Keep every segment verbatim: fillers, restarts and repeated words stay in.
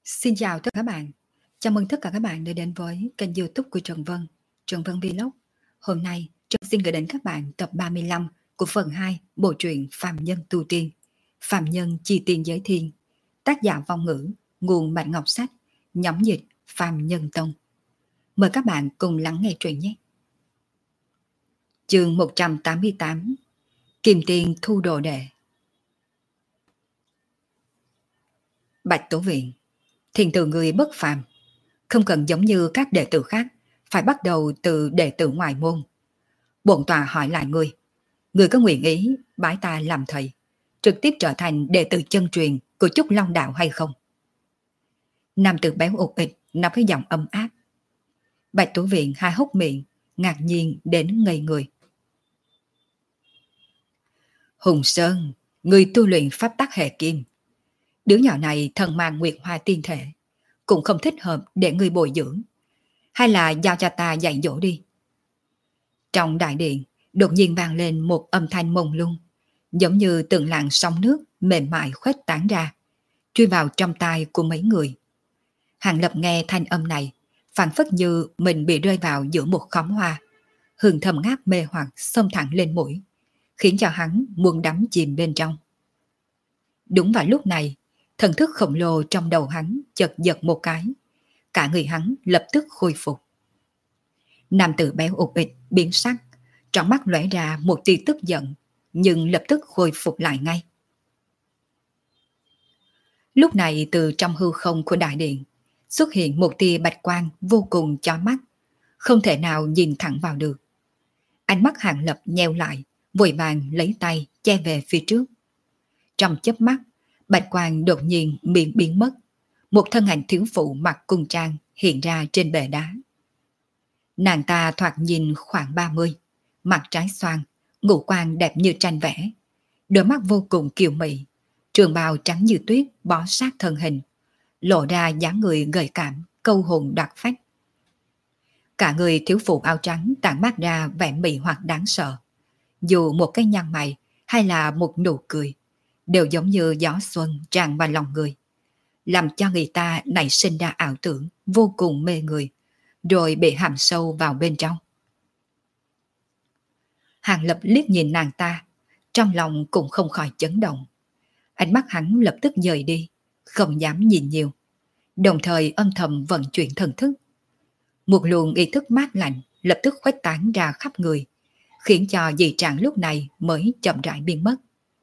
Xin chào tất cả các bạn. Chào mừng tất cả các bạn đã đến với kênh YouTube của Trần Vân, Trần Vân Vlog. Hôm nay, Trần xin gửi đến các bạn tập ba mươi lăm của phần hai bộ truyện Phàm Nhân Tu Tiên, Phàm Nhân Chi Tiên Giới Thiên, tác giả Vong Ngữ, nguồn Bạch Ngọc Sách, nhóm dịch Phàm Nhân Tông. Mời các bạn cùng lắng nghe truyện nhé. Chương một trăm tám mươi tám, Kim Tiên Thu Đồ Đệ. Bạch Tổ Viện, thiền từ người bất phàm, không cần giống như các đệ tử khác, phải bắt đầu từ đệ tử ngoại môn. Bổn tọa hỏi lại ngươi, ngươi có nguyện ý bái ta làm thầy, trực tiếp trở thành đệ tử chân truyền của Trúc Long Đạo hay không? Nam tử béo ụt ịch nói với giọng ấm áp. Bạch Tổ Viện hai hốc miệng, ngạc nhiên đến ngây người. Hùng Sơn, ngươi tu luyện pháp tắc hệ kim. Đứa nhỏ này thần mang nguyệt hoa tiên thể, cũng không thích hợp để ngươi bồi dưỡng. Hay là giao cho ta dạy dỗ đi. Trong đại điện, đột nhiên vang lên một âm thanh mông lung, giống như từng làn sóng nước mềm mại khuếch tán ra, truy vào trong tai của mấy người. Hàng Lập nghe thanh âm này, phảng phất như mình bị rơi vào giữa một khóm hoa, hương thơm ngát mê hoặc xông thẳng lên mũi, khiến cho hắn muốn đắm chìm bên trong. Đúng vào lúc này, thần thức khổng lồ trong đầu hắn chợt giật một cái, cả người hắn lập tức khôi phục. Nam tử béo ụt ịch biến sắc, trong mắt lóe ra một tia tức giận, nhưng lập tức khôi phục lại ngay. Lúc này từ trong hư không của đại điện xuất hiện một tia bạch quang vô cùng chói mắt, không thể nào nhìn thẳng vào được. Ánh mắt Hàng Lập nheo lại, vội vàng lấy tay che về phía trước. Trong chớp mắt, bạch quang đột nhiên miệng biến mất, một thân ảnh thiếu phụ mặc cung trang hiện ra trên bệ đá. Nàng ta thoạt nhìn khoảng ba mươi, mặt trái xoan, ngũ quan đẹp như tranh vẽ, đôi mắt vô cùng kiều mị, trường bào trắng như tuyết bó sát thân hình, lộ ra dáng người gợi cảm, câu hồn đoạt phách. Cả người thiếu phụ áo trắng tản mát ra vẻ mị hoặc đáng sợ, dù một cái nhăn mày hay là một nụ cười, đều giống như gió xuân tràn vào lòng người, làm cho người ta nảy sinh ra ảo tưởng vô cùng mê người, rồi bị hàm sâu vào bên trong. Hàng Lập liếc nhìn nàng ta, trong lòng cũng không khỏi chấn động. Ánh mắt hắn lập tức dời đi, không dám nhìn nhiều, đồng thời âm thầm vận chuyển thần thức. Một luồng ý thức mát lạnh lập tức khuếch tán ra khắp người, khiến cho dị trạng lúc này mới chậm rãi biến mất.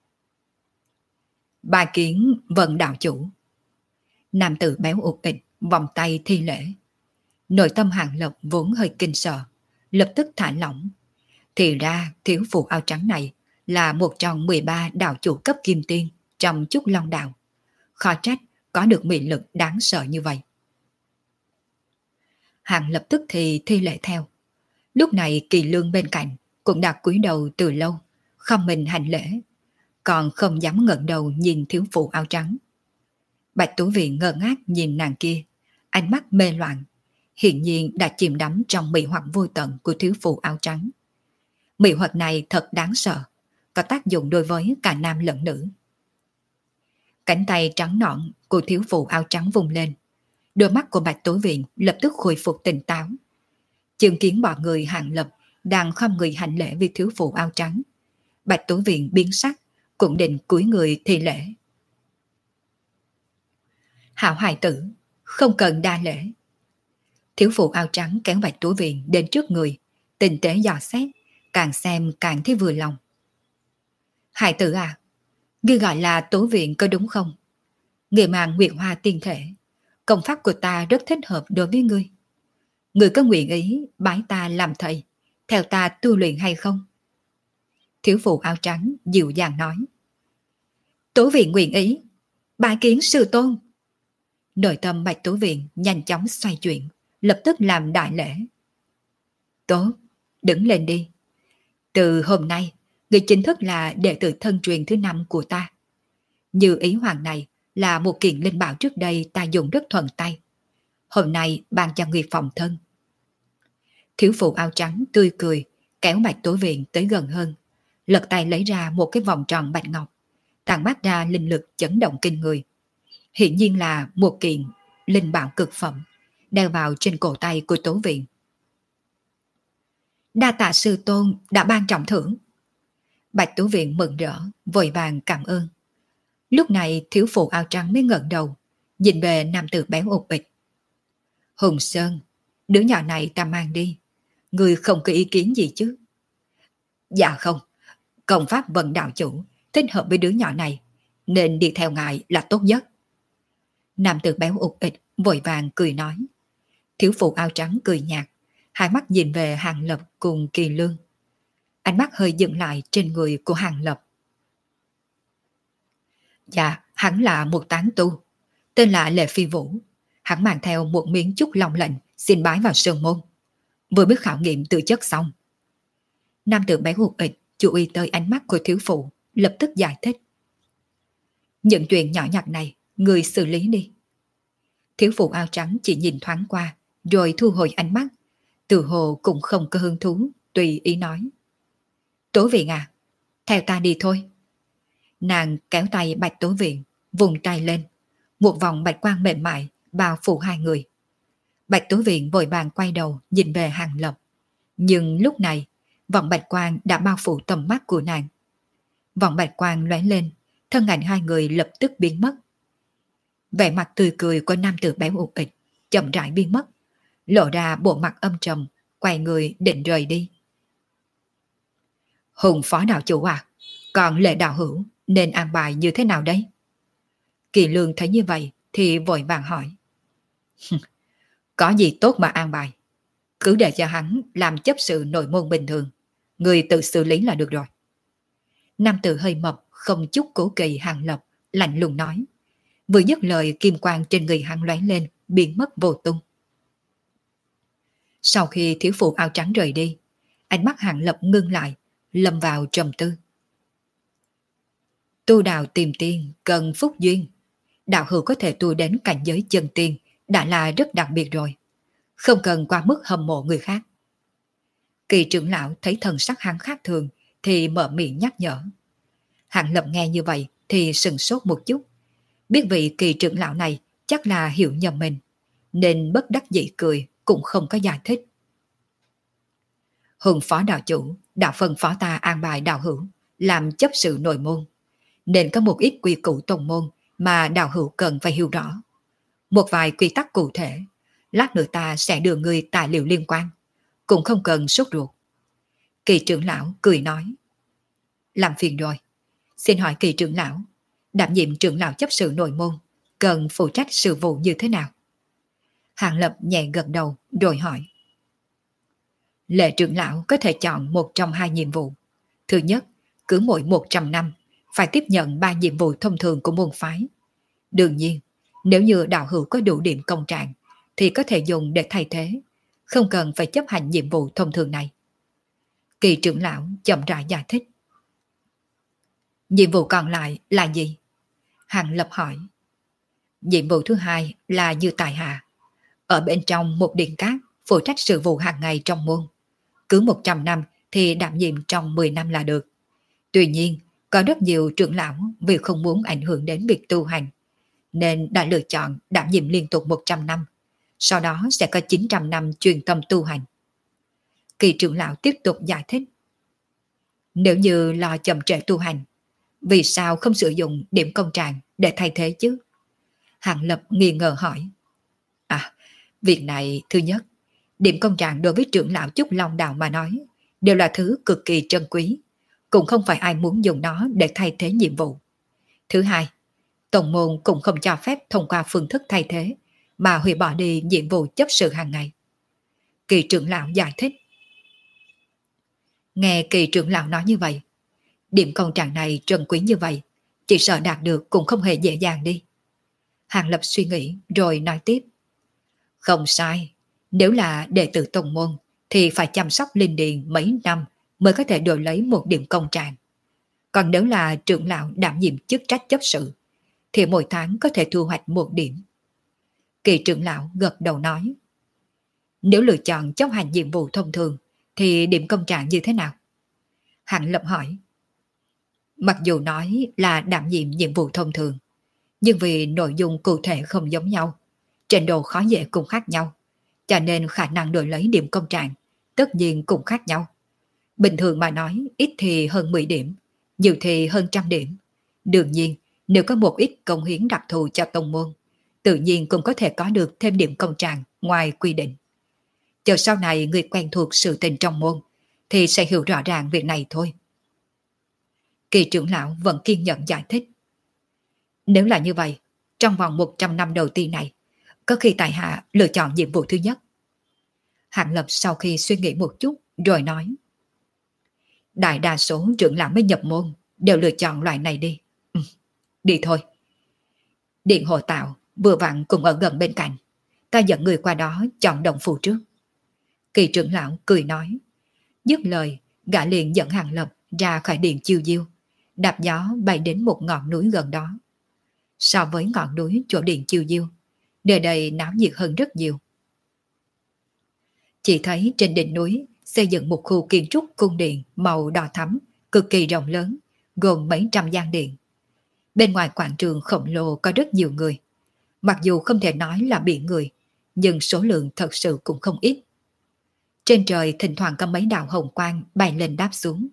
Bài kiến Vận đạo chủ. Nam tử béo ụt ịch vòng tay thi lễ. Nội tâm Hàng Lập vốn hơi kinh sợ, lập tức thả lỏng. Thì ra thiếu phụ áo trắng này là một trong mười ba đạo chủ cấp kim tiên trong Trúc Long Đạo. Khó trách có được mị lực đáng sợ như vậy. Hàng lập tức thì thi lễ theo. Lúc này Kỳ Lương bên cạnh cũng đã cúi đầu từ lâu, không mình hành lễ, còn không dám ngẩng đầu nhìn thiếu phụ áo trắng. Bạch Tú Viện ngơ ngác nhìn nàng kia, ánh mắt mê loạn, hiển nhiên đã chìm đắm trong mị hoặc vô tận của thiếu phụ áo trắng. Mị hoặc này thật đáng sợ, có tác dụng đối với cả nam lẫn nữ. Cánh tay trắng nõn của thiếu phụ áo trắng vung lên, đôi mắt của Bạch Tú Viện lập tức khôi phục tỉnh táo. Chứng kiến bọn người Hàng Lập đang không người hành lễ với thiếu phụ áo trắng, Bạch Tú Viện biến sắc, cũng định cúi người thi lễ. Hảo hài tử, không cần đa lễ. Thiếu phụ áo trắng kéo Bạch Tú Viện đến trước người, tinh tế dò xét, càng xem càng thấy vừa lòng. Hài tử à, ngươi gọi là Tú Viện có đúng không? Người mang nguyệt hoa tiên thể, công pháp của ta rất thích hợp đối với ngươi. Ngươi có nguyện ý bái ta làm thầy, theo ta tu luyện hay không? Thiếu phụ áo trắng dịu dàng nói. Tú Viện nguyện ý, bái kiến sư tôn. Nội tâm Bạch Tú Viện nhanh chóng xoay chuyển, lập tức làm đại lễ. Tốt, đứng lên đi. Từ hôm nay, người chính thức là đệ tử thân truyền thứ năm của ta. Như ý hoàng này là một kiện linh bảo trước đây ta dùng rất thuận tay. Hôm nay ban cho người phòng thân. Thiếu phụ áo trắng tươi cười, kéo Bạch Tú Viện tới gần hơn, lật tay lấy ra một cái vòng tròn bạch ngọc, tàn mát ra linh lực chấn động kinh người. Hiện nhiên là một kiện linh bảo cực phẩm, đeo vào trên cổ tay của Tố Viện. Đa tạ sư tôn đã ban trọng thưởng. Bạch Tố Viện mừng rỡ, vội vàng cảm ơn. Lúc này thiếu phụ áo trắng mới ngẩng đầu, nhìn về nam tử béo ục ịch. Hùng Sơn, đứa nhỏ này ta mang đi, người không có ý kiến gì chứ? Dạ không, công pháp vận đạo chủ thích hợp với đứa nhỏ này, nên đi theo ngài là tốt nhất. Nam tử béo ục ịch vội vàng cười nói. Thiếu phụ áo trắng cười nhạt, hai mắt nhìn về Hàng Lập cùng Kỳ Lương. Ánh mắt hơi dừng lại trên người của Hàng Lập. Dạ, hắn là một tán tu, tên là Lệ Phi Vũ. Hắn mang theo một miếng chúc long lệnh xin bái vào sơn môn. Vừa mới khảo nghiệm tư chất xong. Nam tử béo ục ịch chú ý tới ánh mắt của thiếu phụ, lập tức giải thích. Những chuyện nhỏ nhặt này, người xử lý đi. Thiếu phụ áo trắng chỉ nhìn thoáng qua, rồi thu hồi ánh mắt. Từ hồ cũng không có hứng thú, tùy ý nói. Tố Viện à, theo ta đi thôi. Nàng kéo tay Bạch Tố Viện, vùng tay lên. Một vòng bạch quang mềm mại bao phủ hai người. Bạch Tố Viện vội vàng quay đầu nhìn về Hàng Lập. Nhưng lúc này, vòng bạch quang đã bao phủ tầm mắt của nàng. Vòng bạch quang lóe lên, thân ảnh hai người lập tức biến mất. Vẻ mặt tươi cười của nam tử béo ục ịch chậm rãi biến mất, lộ ra bộ mặt âm trầm, quay người định rời đi. Hùng phó đạo chủ à, còn Lệ đạo hữu nên an bài như thế nào đấy? Kỳ Lương thấy như vậy thì vội vàng hỏi. Có gì tốt mà an bài, cứ để cho hắn làm chấp sự nội môn bình thường, người tự xử lý là được rồi. Nam tử hơi mập không chút cố kỵ Hàng Lập lạnh lùng nói. Vừa dứt lời, kim quang trên người hắn lóe lên, biến mất vô tung. Sau khi thiếu phụ áo trắng rời đi, ánh mắt Hàng Lập ngưng lại, lâm vào trầm tư. Tu đạo tìm tiên cần phúc duyên. Đạo hữu có thể tu đến cảnh giới chân tiên đã là rất đặc biệt rồi, không cần qua mức hâm mộ người khác. Kỳ trưởng lão thấy thần sắc hắn khác thường thì mở miệng nhắc nhở. Hàng Lập nghe như vậy thì sừng sốt một chút, biết vị kỳ trưởng lão này chắc là hiểu nhầm mình, nên bất đắc dĩ cười, cũng không có giải thích. Hùng phó đạo chủ đã phân phó ta an bài đạo hữu làm chấp sự nội môn, nên có một ít quy củ tông môn mà đạo hữu cần phải hiểu rõ. Một vài quy tắc cụ thể, lát nữa ta sẽ đưa người tài liệu liên quan, cũng không cần sốt ruột. Kỳ trưởng lão cười nói. Làm phiền rồi, xin hỏi kỳ trưởng lão, đảm nhiệm trưởng lão chấp sự nội môn cần phụ trách sự vụ như thế nào? Hàng Lập nhẹ gật đầu rồi hỏi. Lệ trưởng lão có thể chọn một trong hai nhiệm vụ. Thứ nhất, cứ mỗi một trăm năm phải tiếp nhận ba nhiệm vụ thông thường của môn phái. Đương nhiên, nếu như đạo hữu có đủ điểm công trạng thì có thể dùng để thay thế, không cần phải chấp hành nhiệm vụ thông thường này. Kỳ trưởng lão chậm rãi giải thích. Nhiệm vụ còn lại là gì? Hàng Lập hỏi. Nhiệm vụ thứ hai là như tại hạ, ở bên trong một điện cát phụ trách sự vụ hàng ngày trong môn. Cứ một trăm năm thì đảm nhiệm trong mười năm là được. Tuy nhiên, có rất nhiều trưởng lão vì không muốn ảnh hưởng đến việc tu hành, nên đã lựa chọn đảm nhiệm liên tục một trăm năm, sau đó sẽ có chín trăm năm chuyên tâm tu hành. Kỳ trưởng lão tiếp tục giải thích. Nếu như lo chậm trễ tu hành, vì sao không sử dụng điểm công trạng để thay thế chứ? Hàng Lập nghi ngờ hỏi. À, việc này thứ nhất, điểm công trạng đối với trưởng lão Trúc Long Đạo mà nói đều là thứ cực kỳ trân quý, cũng không phải ai muốn dùng nó để thay thế nhiệm vụ. Thứ hai, tổng môn cũng không cho phép thông qua phương thức thay thế mà hủy bỏ đi nhiệm vụ chấp sự hàng ngày. Kỳ trưởng lão giải thích. Nghe kỳ trưởng lão nói như vậy, điểm công trạng này trân quý như vậy, chỉ sợ đạt được cũng không hề dễ dàng đi. Hàng Lập suy nghĩ rồi nói tiếp. Không sai, nếu là đệ tử tông môn thì phải chăm sóc linh điền mấy năm mới có thể đổi lấy một điểm công trạng. Còn nếu là trưởng lão đảm nhiệm chức trách chấp sự thì mỗi tháng có thể thu hoạch một điểm. Kỳ trưởng lão gật đầu nói. Nếu lựa chọn chấp hành nhiệm vụ thông thường thì điểm công trạng như thế nào? Hàng Lập hỏi. Mặc dù nói là đảm nhiệm nhiệm vụ thông thường, nhưng vì nội dung cụ thể không giống nhau, Trình độ khó dễ cũng khác nhau, cho nên khả năng đổi lấy điểm công trạng tất nhiên cũng khác nhau. Bình thường mà nói, ít thì hơn mười điểm, nhiều thì hơn trăm điểm. Đương nhiên, nếu có một ít công hiến đặc thù cho tông môn, tự nhiên cũng có thể có được thêm điểm công trạng ngoài quy định. Chờ sau này người quen thuộc sự tình trong môn, thì sẽ hiểu rõ ràng việc này thôi. Kỳ trưởng lão vẫn kiên nhẫn giải thích. Nếu là như vậy, trong vòng một trăm năm đầu tiên này, có khi tại hạ lựa chọn nhiệm vụ thứ nhất. Hạng Lập sau khi suy nghĩ một chút rồi nói. Đại đa số trưởng lão mới nhập môn đều lựa chọn loại này đi. Ừ, đi thôi. Điện Hồ Tạo vừa vặn cùng ở gần bên cạnh. Ta dẫn người qua đó chọn đồng phù trước. Kỳ trưởng lão cười nói. Dứt lời, gã liền dẫn Hạng Lập ra khỏi điện chiêu diêu, đạp gió bay đến một ngọn núi gần đó. So với ngọn núi chỗ điện chiêu diêu, nơi đây náo nhiệt hơn rất nhiều. Chỉ thấy trên đỉnh núi xây dựng một khu kiến trúc cung điện màu đỏ thắm, cực kỳ rộng lớn, gồm mấy trăm gian điện. Bên ngoài quảng trường khổng lồ có rất nhiều người. Mặc dù không thể nói là biển người, nhưng số lượng thật sự cũng không ít. Trên trời thỉnh thoảng có mấy đạo hồng quang bay lên đáp xuống.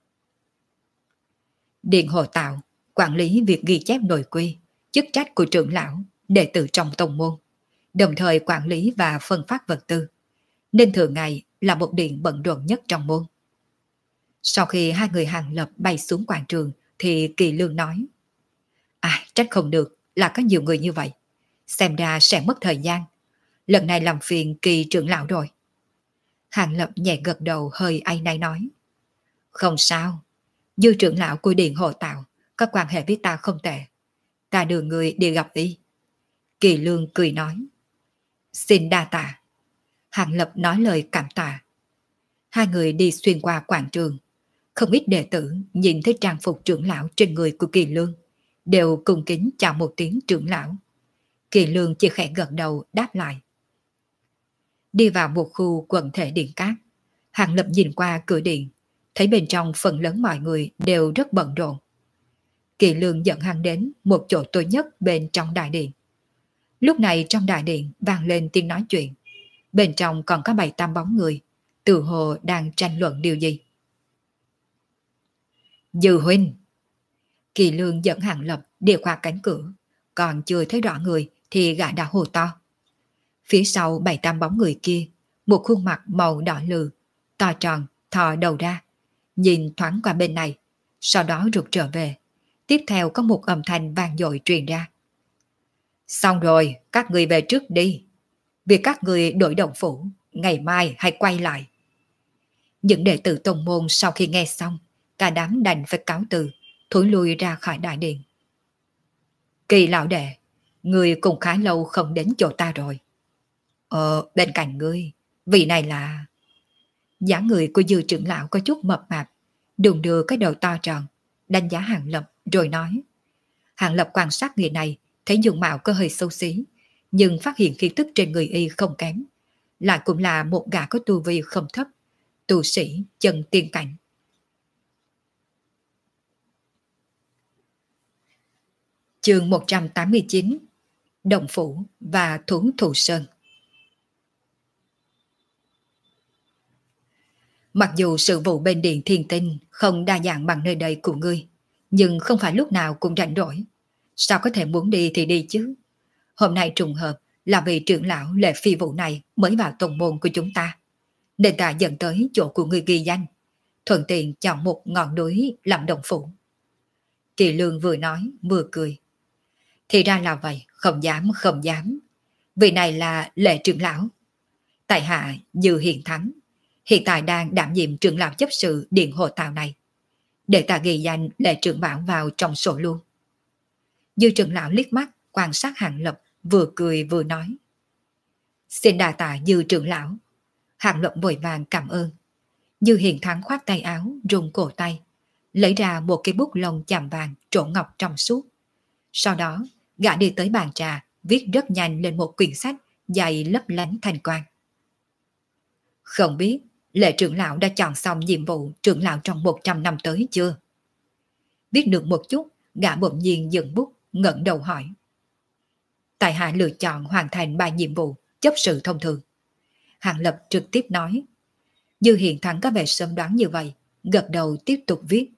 Điện Hồ Tạo quản lý việc ghi chép nội quy, chức trách của trưởng lão, đệ tử trong tông môn, đồng thời quản lý và phân phát vật tư, nên thường ngày là một điện bận rộn nhất trong môn. Sau khi hai người Hàng Lập bay xuống quảng trường thì Kỳ Lương nói. À, trách không được là có nhiều người như vậy, xem ra sẽ mất thời gian. Lần này làm phiền Kỳ trưởng lão rồi. Hàng Lập nhẹ gật đầu hơi áy náy nói. Không sao, Dư trưởng lão của Điện Hồ Tạo có quan hệ với ta không tệ. Ta đưa người đi gặp y. Kỳ Lương cười nói. Xin đa tạ. Hàng Lập nói lời cảm tạ. Hai người đi xuyên qua quảng trường. Không ít đệ tử nhìn thấy trang phục trưởng lão trên người của Kỳ Lương, đều cung kính chào một tiếng trưởng lão. Kỳ Lương chỉ khẽ gật đầu đáp lại. Đi vào một khu quần thể điện cát, Hàng Lập nhìn qua cửa điện, thấy bên trong phần lớn mọi người đều rất bận rộn. Kỳ Lương dẫn hắn đến một chỗ tối nhất bên trong đại điện. Lúc này trong đại điện vang lên tiếng nói chuyện. Bên trong còn có bảy tám bóng người, tự hồ đang tranh luận điều gì. Dư huynh. Kỳ Lương dẫn Hàng Lập đi qua cánh cửa, còn chưa thấy rõ người thì gã đã hô to. Phía sau bảy tám bóng người kia, một khuôn mặt màu đỏ lừ, to tròn, thò đầu ra, nhìn thoáng qua bên này, sau đó rụt trở về. Tiếp theo có một âm thanh vang dội truyền ra. Xong rồi, các người về trước đi. Việc các người đổi đồng phủ, ngày mai hãy quay lại. Những đệ tử tông môn sau khi nghe xong, cả đám đành phải cáo từ, thối lui ra khỏi đại điện. Kỳ lão đệ, người cũng khá lâu không đến chỗ ta rồi. Ờ, bên cạnh ngươi, vị này là... dáng người của Dư trưởng lão có chút mập mạp, đùng đưa cái đầu to tròn, đánh giá Hàng Lập rồi nói. Hàng Lập quan sát người này, thấy dung mạo có hơi xấu xí, nhưng phát hiện khí tức trên người y không kém, lại cũng là một gã có tu vi không thấp, tu sĩ chân tiên cảnh. Chương một trăm tám mươi chín. Đồng Phủ và Thú Thù Sơn. Mặc dù sự vụ bên điện Thiên Tinh không đa dạng bằng nơi đây của ngươi, nhưng không phải lúc nào cũng rảnh rỗi. Sao có thể muốn đi thì đi chứ? Hôm nay trùng hợp là vị trưởng lão Lệ Phi Vũ này mới vào tông môn của chúng ta, nên ta dẫn tới chỗ của người ghi danh, thuận tiện chọn một ngọn núi làm đồng phủ. Kỳ Lương vừa nói vừa cười. Thì ra là vậy, không dám không dám. Vị này là Lệ trưởng lão. Tại hạ Dư Hiền Thắng, hiện tại đang đảm nhiệm trưởng lão chấp sự Điện Hồ Tạo này. Để ta ghi danh Lệ trưởng bảo vào trong sổ luôn. Dư trưởng lão liếc mắt quan sát Hàng Lập, vừa cười vừa nói. Xin đà tạ Dư trưởng lão. Hàng Lập vội vàng cảm ơn. Dư Hiền Thắng khoát tay áo, rung cổ tay, lấy ra một cái bút lông chàm vàng trổ ngọc trong suốt. Sau đó, gã đi tới bàn trà, viết rất nhanh lên một quyển sách dày lấp lánh thanh quang. Không biết Lệ trưởng lão đã chọn xong nhiệm vụ trưởng lão trong một trăm năm tới chưa? Viết được một chút, gã bỗng nhiên dừng bút, ngẩng đầu hỏi. tại hạ lựa chọn hoàn thành ba nhiệm vụ chấp sự thông thường. Hàng Lập trực tiếp nói. Dư Hiền Thắng có vẻ sớm đoán như vậy, gật đầu tiếp tục viết.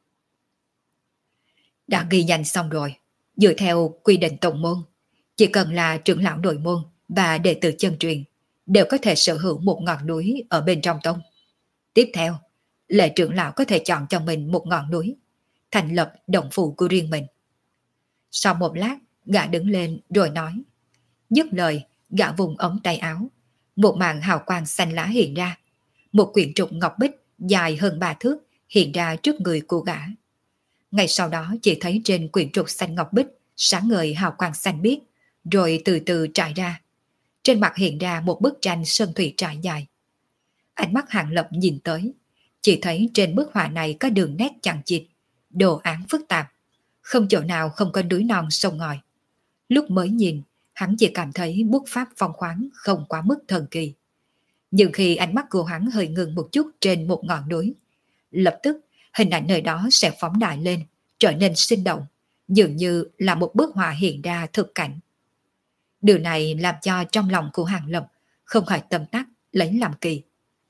Đã ghi nhanh xong rồi, dựa theo quy định tổng môn, chỉ cần là trưởng lão nội môn và đệ tử chân truyền đều có thể sở hữu một ngọn núi ở bên trong tông. Tiếp theo, lệ trưởng lão có thể chọn cho mình một ngọn núi, thành lập động phủ của riêng mình. Sau một lát, gã đứng lên rồi nói. Dứt lời, gã vùng ống tay áo, một màn hào quang xanh lá hiện ra. Một quyển trục ngọc bích dài hơn ba thước hiện ra trước người của gã. Ngay sau đó chỉ thấy trên quyển trục xanh ngọc bích sáng ngời hào quang xanh biếc, rồi từ từ trải ra. Trên mặt hiện ra một bức tranh sơn thủy trải dài. Ánh mắt Hàng Lập nhìn tới, chỉ thấy trên bức họa này có đường nét chằng chịt, đồ án phức tạp, không chỗ nào không có núi non sông ngòi. Lúc mới nhìn, hắn chỉ cảm thấy bút pháp phong khoáng không quá mức thần kỳ. Nhưng khi ánh mắt của hắn hơi ngừng một chút trên một ngọn núi, lập tức hình ảnh nơi đó sẽ phóng đại lên, trở nên sinh động, dường như là một bức họa hiện ra thực cảnh. Điều này làm cho trong lòng của Hàng Lập không khỏi tâm tắc lấy làm kỳ.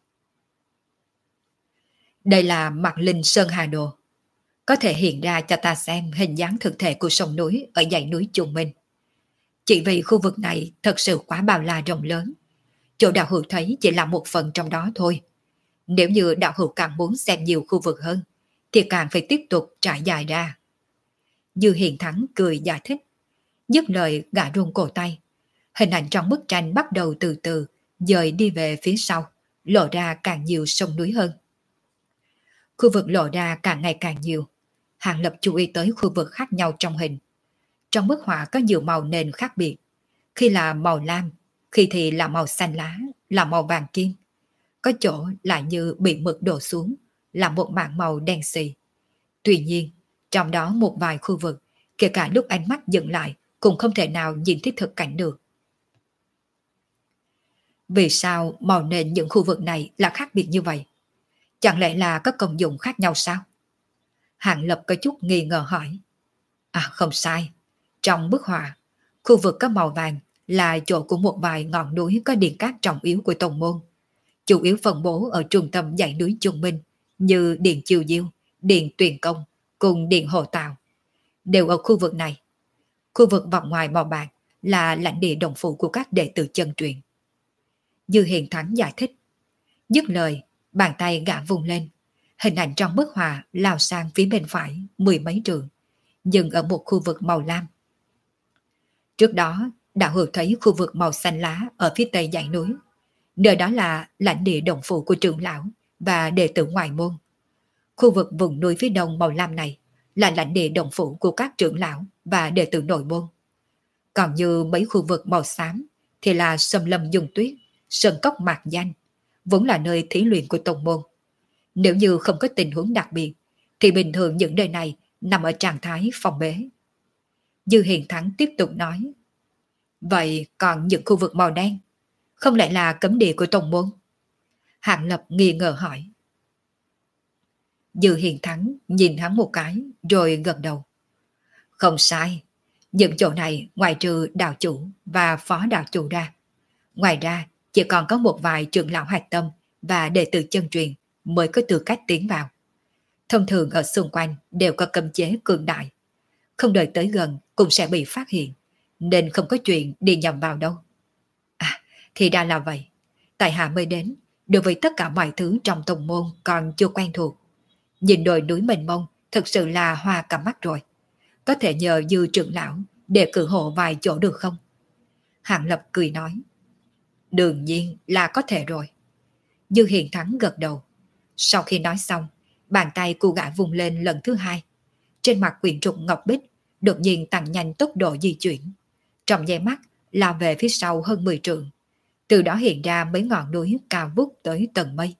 Đây là mặt linh Sơn Hà Đồ, có thể hiện ra cho ta xem hình dáng thực thể của sông núi ở dãy núi Trung Minh. Chỉ vì khu vực này thật sự quá bao la rộng lớn, chỗ đạo hữu thấy chỉ là một phần trong đó thôi. Nếu như đạo hữu càng muốn xem nhiều khu vực hơn, thì càng phải tiếp tục trải dài ra. Dư Hiền Thắng cười giải thích. Dứt lời gã run cổ tay. Hình ảnh trong bức tranh bắt đầu từ từ dời đi về phía sau, lộ ra càng nhiều sông núi hơn. Khu vực lộ ra càng ngày càng nhiều. Hàng Lập chú ý tới khu vực khác nhau trong hình. Trong bức họa có nhiều màu nền khác biệt. Khi là màu lam, khi thì là màu xanh lá, là màu vàng kim. Có chỗ lại như bị mực đổ xuống, là một mảng màu đen xì. Tuy nhiên, trong đó một vài khu vực, kể cả lúc ánh mắt dừng lại, cũng không thể nào nhìn thấy thực cảnh được. Vì sao màu nền những khu vực này là khác biệt như vậy? Chẳng lẽ là có công dụng khác nhau sao? Hàng Lập có chút nghi ngờ hỏi. À không sai, trong bức họa, khu vực có màu vàng là chỗ của một vài ngọn núi có điện cát trọng yếu của tông môn, chủ yếu phân bố ở trung tâm dãy núi Trung Minh như Điện Chiêu Diêu, Điện Tuyền Công cùng Điện Hồ Tào, đều ở khu vực này. Khu vực vòng ngoài màu bạc là lãnh địa đồng phụ của các đệ tử chân truyền. Dư Hiền Thắng giải thích. Dứt lời, bàn tay gã vùng lên, hình ảnh trong bức họa lao sang phía bên phải mười mấy trường, dừng ở một khu vực màu lam. Trước đó, đạo hữu thấy khu vực màu xanh lá ở phía tây dãy núi. Nơi đó là lãnh địa đồng phụ của trưởng lão và đệ tử ngoại môn. Khu vực vùng núi phía đông màu lam này là lãnh địa đồng phụ của các trưởng lão và đệ tử nội môn. Còn như mấy khu vực màu xám thì là Sâm Lâm Dung Tuyết, Sơn Cốc Mạc Danh, vốn là nơi thí luyện của tông môn. Nếu như không có tình huống đặc biệt, thì bình thường những nơi này nằm ở trạng thái phòng bế. Dư Hiền Thắng tiếp tục nói. Vậy còn những khu vực màu đen, không lẽ là cấm địa của tông môn? Hạng Lập nghi ngờ hỏi. Dư Hiền Thắng nhìn hắn một cái rồi gật đầu. Không sai, những chỗ này ngoài trừ đạo chủ và phó đạo chủ ra, ngoài ra chỉ còn có một vài trưởng lão hạch tâm và đệ tử chân truyền mới có tư cách tiến vào. Thông thường ở xung quanh đều có cấm chế cường đại, không đợi tới gần cũng sẽ bị phát hiện, nên không có chuyện đi nhầm vào đâu. À, thì ra là vậy. Tại hạ mới đến, đối với tất cả mọi thứ trong tông môn còn chưa quen thuộc. Nhìn đồi núi mênh mông thực sự là hoa cả mắt rồi. Có thể nhờ Dư trưởng lão để cử hộ vài chỗ được không? Hạng Lập cười nói. Đương nhiên là có thể rồi. Dư Hiền Thắng gật đầu. Sau khi nói xong, bàn tay của gã vùng lên lần thứ hai. Trên mặt quyển trục ngọc bích đột nhiên tăng nhanh tốc độ di chuyển. Trong nháy mắt lao về phía sau hơn mười trượng. Từ đó hiện ra mấy ngọn núi cao vút tới tầng mây.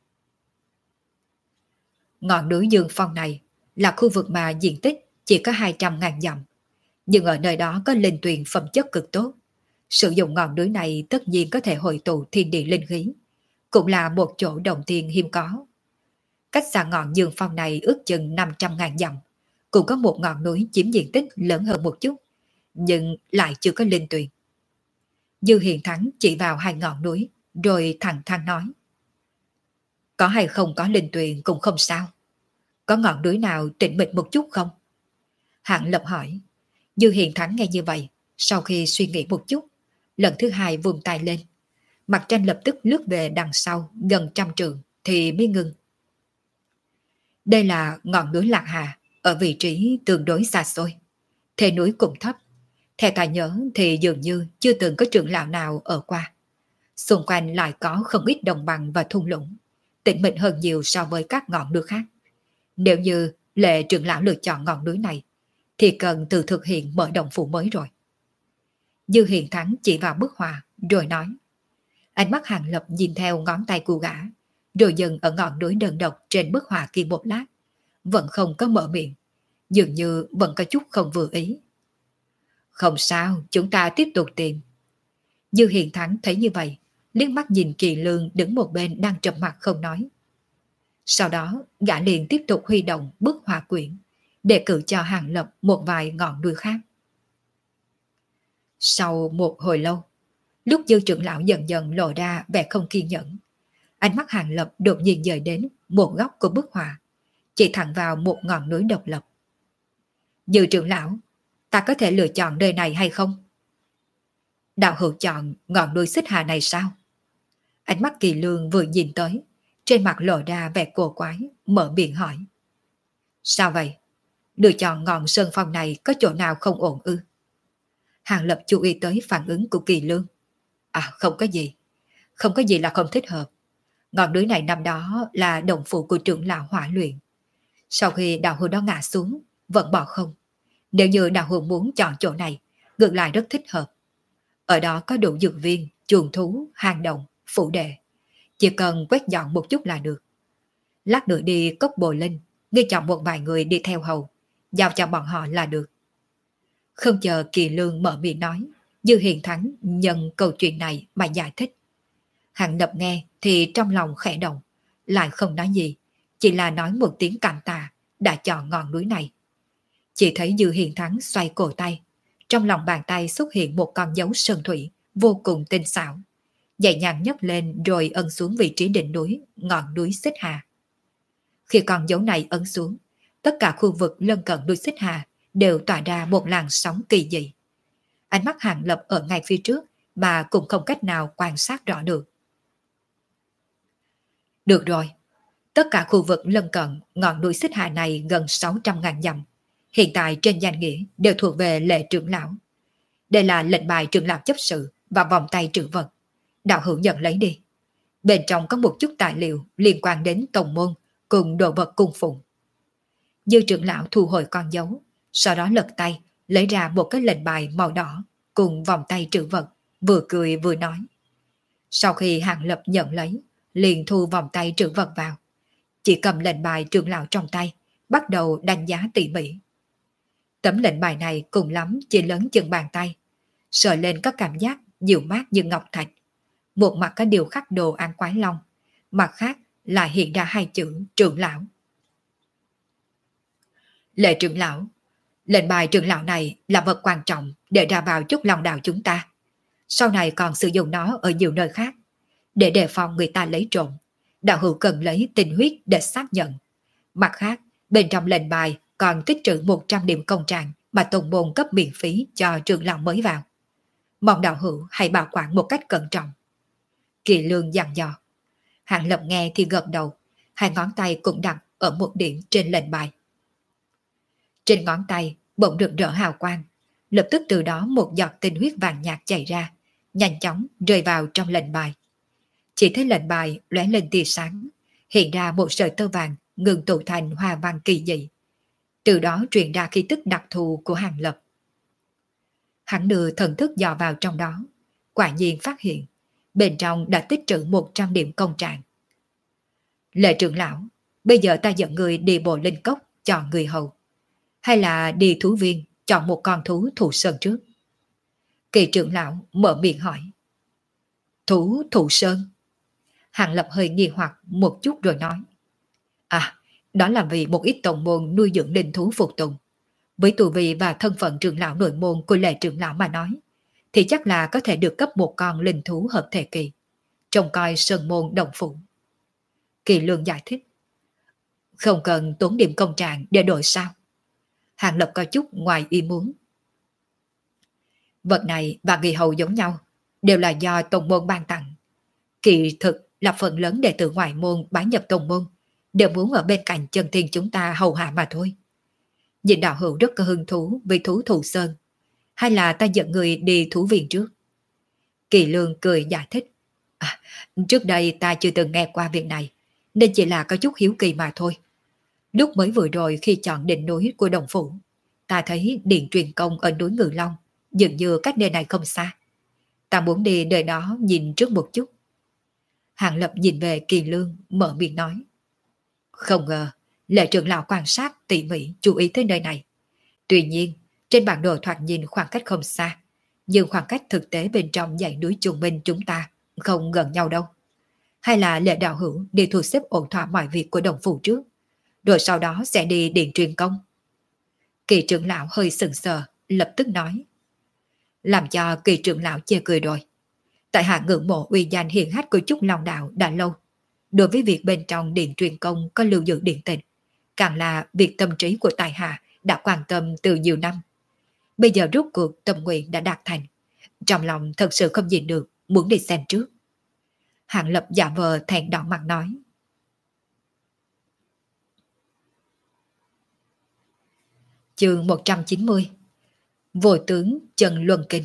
Ngọn núi Dương Phong này là khu vực mà diện tích chỉ có hai trăm ngàn dặm. Nhưng ở nơi đó có linh tuyền phẩm chất cực tốt. Sử dụng ngọn núi này tất nhiên có thể hội tụ thiên địa linh khí. Cũng là một chỗ đồng tiền hiếm có. Cách xa ngọn Dương Phong này ước chừng năm trăm ngàn dặm. Cũng có một ngọn núi chiếm diện tích lớn hơn một chút. nhưng lại chưa có linh tuyền. Dư Hiền Thắng chỉ vào hai ngọn núi, rồi thẳng thắn nói. Có hay không có linh tuyền cũng không sao. Có ngọn núi nào tĩnh mịch một chút không? Hạng Lập hỏi. Dư Hiền Thắng nghe như vậy, sau khi suy nghĩ một chút, lần thứ hai vung tay lên. Mặt tranh lập tức lướt về đằng sau gần trăm trường thì mới ngừng. Đây là ngọn núi Lạc Hà, ở vị trí tương đối xa xôi. Thề núi cũng thấp. Theo ta nhớ thì dường như chưa từng có trưởng lão nào ở qua. Xung quanh lại có không ít đồng bằng và thung lũng, tĩnh mịch hơn nhiều so với các ngọn núi khác. Nếu như Lệ trưởng lão lựa chọn ngọn núi này, thì cần tự thực hiện mở động phủ mới rồi. Dư Hiền Thắng chỉ vào bức họa, rồi nói. Ánh mắt Hàng Lập nhìn theo ngón tay của gã, rồi dừng ở ngọn núi đơn độc trên bức họa kia một lát, vẫn không có mở miệng, dường như vẫn có chút không vừa ý. Không sao, chúng ta tiếp tục tìm. Dư Hiền Thắng thấy như vậy, liếc mắt nhìn Kỳ Lương đứng một bên đang trầm mặt không nói. Sau đó, gã liền tiếp tục huy động bức họa quyển, để cử cho Hàng Lập một vài ngọn núi khác. Sau một hồi lâu, lúc Dư trưởng lão dần dần lộ ra vẻ không kiên nhẫn, ánh mắt Hàng Lập đột nhiên dời đến một góc của bức họa, chỉ thẳng vào một ngọn núi độc lập. Dư trưởng lão, ta có thể lựa chọn nơi này hay không? Đạo hữu chọn ngọn núi Xích Hà này sao? Ánh mắt Kỳ Lương vừa nhìn tới, trên mặt lộ ra vẻ cổ quái, mở miệng hỏi. Sao vậy? Lựa chọn ngọn sơn phong này có chỗ nào không ổn ư? Hàng Lập chú ý tới phản ứng của Kỳ Lương. À, không có gì. Không có gì là không thích hợp. Ngọn núi này năm đó là đồng phụ của trưởng lão hỏa luyện. Sau khi đạo hữu đó ngã xuống, vẫn bỏ không. Nếu như đạo hữu muốn chọn chỗ này, ngược lại rất thích hợp. Ở đó có đủ dược viên, chuồng thú, hang động, phủ đệ. Chỉ cần quét dọn một chút là được. Lát nữa đi cốc Bồ Linh, ghi chọn một vài người đi theo hầu, giao cho bọn họ là được. Không chờ Kỳ Lương mở miệng nói, Dư Hiền Thắng nhận câu chuyện này mà giải thích. Hàng Lập nghe thì trong lòng khẽ động, lại không nói gì, chỉ là nói một tiếng cảm tạ đã chọn ngọn núi này. Chỉ thấy Dư Hiền Thắng xoay cổ tay, trong lòng bàn tay xuất hiện một con dấu sơn thủy vô cùng tinh xảo, nhẹ nhàng nhấc lên rồi ấn xuống vị trí đỉnh núi, ngọn núi Xích Hà. Khi con dấu này ấn xuống, tất cả khu vực lân cận núi Xích Hà đều tỏa ra một làn sóng kỳ dị. Ánh mắt Hàng Lập ở ngay phía trước mà cũng không cách nào quan sát rõ được. Được rồi, tất cả khu vực lân cận ngọn núi Xích Hà này gần sáu trăm ngàn dặm, hiện tại trên danh nghĩa đều thuộc về Lệ trưởng lão. Đây là lệnh bài trưởng lão chấp sự và vòng tay trữ vật. Đạo hữu nhận lấy đi. Bên trong có một chút tài liệu liên quan đến tông môn cùng đồ vật cung phụng. Dư trưởng lão thu hồi con dấu, sau đó lật tay lấy ra một cái lệnh bài màu đỏ cùng vòng tay trữ vật, vừa cười vừa nói. Sau khi Hàng Lập nhận lấy, liền thu vòng tay trữ vật vào, chỉ cầm lệnh bài trưởng lão trong tay, bắt đầu đánh giá tỉ mỉ. Tấm lệnh bài này cùng lắm chỉ lớn chừng bàn tay, sờ lên có cảm giác dịu mát như ngọc thạch. Một mặt có điều khắc đồ án quái long, mặt khác lại hiện ra hai chữ trưởng lão. Lệ trưởng lão, lệnh bài trưởng lão này là vật quan trọng để ra vào chút lòng đạo chúng ta. Sau này còn sử dụng nó ở nhiều nơi khác, để đề phòng người ta lấy trộm. Đạo hữu cần lấy tinh huyết để xác nhận. Mặt khác, bên trong lệnh bài còn tích trữ một trăm điểm công trạng mà tông môn cấp miễn phí cho trưởng lão mới vào. Mong đạo hữu hãy bảo quản một cách cẩn trọng. Kỳ Lương dặn dò. Hàng Lập nghe thì gật đầu, hai ngón tay cũng đặt ở một điểm trên lệnh bài. Trên ngón tay bỗng rực rỡ hào quang, lập tức từ đó một giọt tinh huyết vàng nhạt chảy ra, nhanh chóng rơi vào trong lệnh bài. Chỉ thấy lệnh bài lóe lên tia sáng, hiện ra một sợi tơ vàng ngừng tụ thành hoa văn kỳ dị. Từ đó truyền ra khí tức đặc thù của Hàng Lập. Hắn đưa thần thức dò vào trong đó, quả nhiên phát hiện bên trong đã tích trữ một trăm điểm công trạng. Lệ trưởng lão, bây giờ ta dẫn người đi Bộ Linh Cốc chọn người hầu, hay là đi thú viên chọn một con thú thụ sơn trước? Kỳ trưởng lão mở miệng hỏi. Thú thụ sơn? Hàng Lập hơi nghi hoặc một chút rồi nói. À, đó là vì một ít tổng môn nuôi dưỡng linh thú phục tùng. Với tu vi và thân phận trưởng lão nội môn của Lệ trưởng lão mà nói, thì chắc là có thể được cấp một con linh thú hợp thể kỳ, trông coi sơn môn động phủ. Kỳ Lương giải thích. Không cần tốn điểm công trạng để đổi sao? Hàng Lập có chút ngoài ý muốn. Vật này và nghi hầu giống nhau, đều là do tông môn ban tặng. Kỳ thực là phần lớn đệ tử ngoại môn bái nhập tông môn, đều muốn ở bên cạnh chân thiên chúng ta hầu hạ mà thôi. Nhìn đạo hữu rất có hứng thú với thú thù sơn, hay là ta dẫn người đi thú viện trước? Kỳ Lương cười giải thích. À, trước đây ta chưa từng nghe qua việc này, nên chỉ là có chút hiếu kỳ mà thôi. Lúc mới vừa rồi khi chọn đỉnh núi của Đồng Phủ, ta thấy điện truyền công ở núi Ngự Long, dường như cách nơi này không xa. Ta muốn đi nơi đó nhìn trước một chút. Hàng Lập nhìn về Kỳ Lương, mở miệng nói. Không ngờ, Lệ trưởng lão quan sát tỉ mỉ chú ý tới nơi này. Tuy nhiên, trên bản đồ thoạt nhìn khoảng cách không xa, nhưng khoảng cách thực tế bên trong dãy núi Trung Minh chúng ta không gần nhau đâu. Hay là Lệ đạo hữu đi thu xếp ổn thỏa mọi việc của Đồng Phủ trước, rồi sau đó sẽ đi điện truyền công? Kỳ trưởng lão hơi sừng sờ, lập tức nói. Làm cho Kỳ trưởng lão chê cười rồi. Tại hạ ngưỡng mộ uy danh hiển hách của Trúc Long Đạo đã lâu. Đối với việc bên trong điện truyền công có lưu giữ điện tịch, càng là việc tâm trí của tại hạ đã quan tâm từ nhiều năm. Bây giờ rốt cuộc tâm nguyện đã đạt thành. Trong lòng thật sự không nhìn được, muốn đi xem trước. Hạng Lập giả vờ thẹn đỏ mặt nói. Chương một trăm chín mươi. Vô tướng Trần Luân Kinh.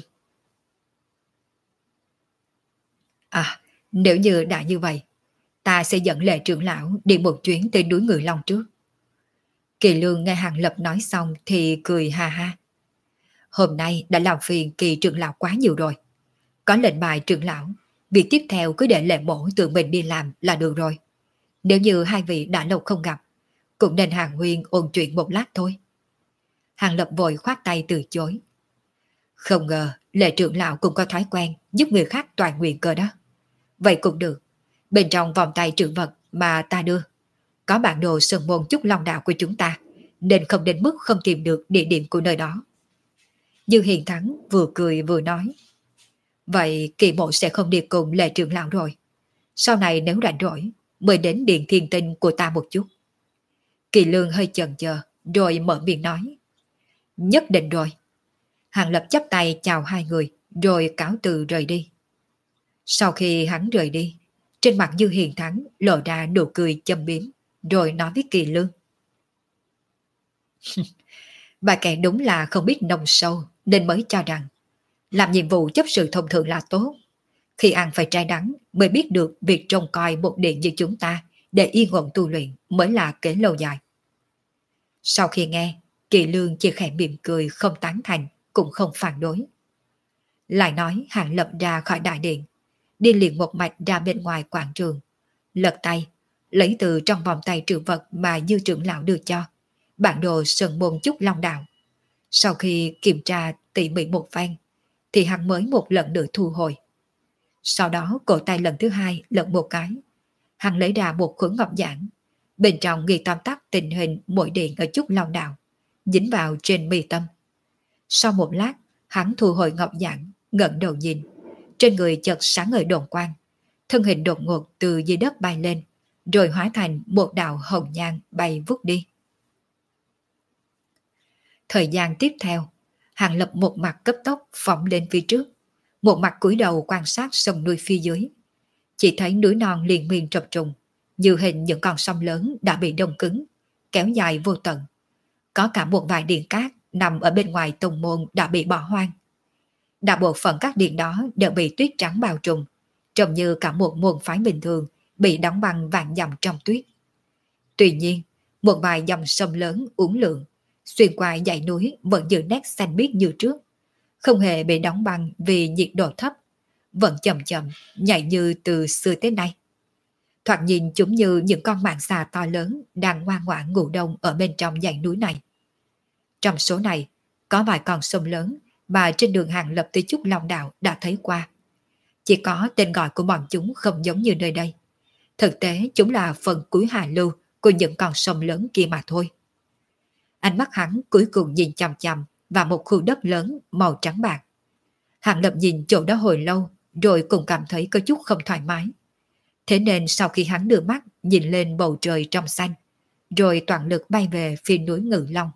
À, nếu như đã như vậy, ta sẽ dẫn Lệ trưởng lão đi một chuyến tới núi Ngự Long trước. Kỳ Lương nghe Hàng Lập nói xong thì cười ha ha. Hôm nay đã làm phiền Kỳ trưởng lão quá nhiều rồi. Có lệnh bài trưởng lão, việc tiếp theo cứ để Lệ mổ tự mình đi làm là được rồi. Nếu như hai vị đã lâu không gặp, cũng nên hàng huyên ôn chuyện một lát thôi. Hàng Lập vội khoát tay từ chối. Không ngờ Lệ trưởng lão cũng có thói quen giúp người khác toàn nguyện cơ đó. Vậy cũng được. Bên trong vòng tay trữ vật mà ta đưa, có bản đồ sơn môn Trúc Long Đạo của chúng ta, nên không đến mức không tìm được địa điểm của nơi đó. Dư Hiền Thắng vừa cười vừa nói. Vậy Kỳ mộ sẽ không đi cùng Lệ trưởng lão rồi. Sau này nếu rảnh rỗi, mời đến điện thiên tinh của ta một chút. Kỳ Lương hơi chần chờ, rồi mở miệng nói. Nhất định rồi. Hàng Lập chắp tay chào hai người, rồi cáo từ rời đi. Sau khi hắn rời đi, trên mặt Dư Hiền Thắng lộ ra nụ cười châm biếm, rồi nói với Kỳ Lương. Bà kẻ đúng là không biết nông sâu, nên mới cho rằng làm nhiệm vụ chấp sự thông thường là tốt. Khi ăn phải trái đắng mới biết được việc trông coi một điện như chúng ta để yên ổn tu luyện mới là kế lâu dài. Sau khi nghe, Kỳ Lương chỉ khẽ mỉm cười, không tán thành, cũng không phản đối. Lại nói Hàng Lập ra khỏi đại điện, đi liền một mạch ra bên ngoài quảng trường, lật tay, lấy từ trong vòng tay trữ vật mà Dư trưởng lão đưa cho, bản đồ sơn môn Trúc Long Đạo. Sau khi kiểm tra tỉ mỉ một phen, thì hắn mới một lần nữa thu hồi. Sau đó cổ tay lần thứ hai lật một cái, hắn lấy ra một khuẩn ngọc giản, bên trong ghi tóm tắt tình hình mỗi điện ở Trúc Long Đạo, dính vào trên mi tâm. Sau một lát, hắn thu hồi ngọc giản, ngẩng đầu nhìn, trên người chợt sáng ngời đồn quang, thân hình đột ngột từ dưới đất bay lên, rồi hóa thành một đạo hồng nhang bay vút đi. Thời gian tiếp theo, Hàng Lập một mặt cấp tốc phóng lên phía trước, một mặt cúi đầu quan sát sông núi phía dưới. Chỉ thấy núi non liền miên trập trùng, như hình những con sông lớn đã bị đông cứng, kéo dài vô tận. Có cả một vài điện cát nằm ở bên ngoài tông môn đã bị bỏ hoang. Đại bộ phận các điện đó đều bị tuyết trắng bao trùm, trông như cả một môn phái bình thường bị đóng băng vạn dặm trong tuyết. Tuy nhiên, một vài dòng sông lớn uốn lượn xuyên qua dãy núi vẫn giữ nét xanh biếc như trước, không hề bị đóng băng vì nhiệt độ thấp, vẫn chậm chậm nhảy như từ xưa tới nay. Thoạt nhìn chúng như những con mãng xà to lớn đang ngoan ngoãn ngủ đông ở bên trong dãy núi này. Trong số này, có vài con sông lớn mà trên đường Hàng Lập tới Trúc Long Đạo đã thấy qua. Chỉ có tên gọi của bọn chúng không giống như nơi đây. Thực tế chúng là phần cuối hạ lưu của những con sông lớn kia mà thôi. Ánh mắt hắn cuối cùng nhìn chằm chằm vào một khu đất lớn màu trắng bạc. Hàng Lập nhìn chỗ đó hồi lâu, rồi cũng cảm thấy có chút không thoải mái. Thế nên sau khi hắn đưa mắt nhìn lên bầu trời trong xanh, rồi toàn lực bay về phía núi Ngự Long.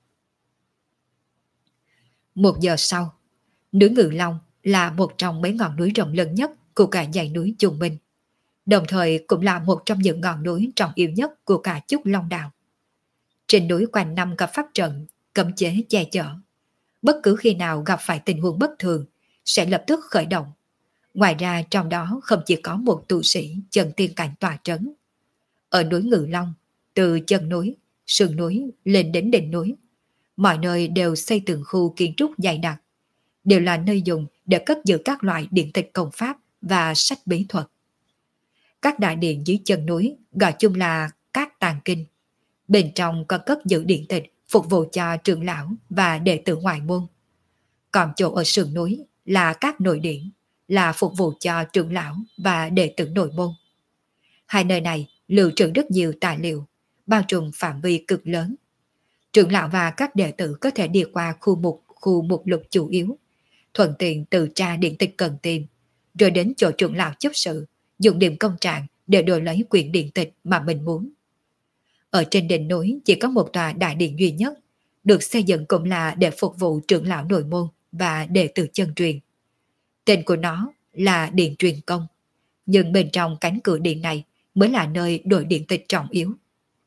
Một giờ sau, núi Ngự Long là một trong mấy ngọn núi rộng lớn nhất của cả dãy núi Trung Minh, đồng thời cũng là một trong những ngọn núi trọng yếu nhất của cả Chúc Long Đảo. Trên núi quanh năm gặp pháp trận, cấm chế che chở. Bất cứ khi nào gặp phải tình huống bất thường, sẽ lập tức khởi động. Ngoài ra trong đó không chỉ có một tu sĩ chân tiên cảnh tòa trấn. Ở núi Ngự Long, từ chân núi, sườn núi lên đến đỉnh núi, mọi nơi đều xây từng khu kiến trúc dày đặc, đều là nơi dùng để cất giữ các loại điện tịch công pháp và sách bí thuật. Các đại điện dưới chân núi gọi chung là các tàng kinh. Bên trong có cất giữ điện tịch phục vụ cho trưởng lão và đệ tử ngoại môn. Còn chỗ ở sườn núi là các nội điện, là phục vụ cho trưởng lão và đệ tử nội môn. Hai nơi này lưu trữ rất nhiều tài liệu, bao trùm phạm vi cực lớn. Trưởng lão và các đệ tử có thể đi qua khu mục, khu mục lục chủ yếu, thuận tiện từ tra điện tịch cần tìm, rồi đến chỗ trưởng lão chấp sự, dùng điểm công trạng để đổi lấy quyển điện tịch mà mình muốn. Ở trên đỉnh núi chỉ có một tòa đại điện duy nhất, được xây dựng cũng là để phục vụ trưởng lão nội môn và đệ tử chân truyền. Tên của nó là Điện Truyền Công, nhưng bên trong cánh cửa điện này mới là nơi đổi điện tịch trọng yếu.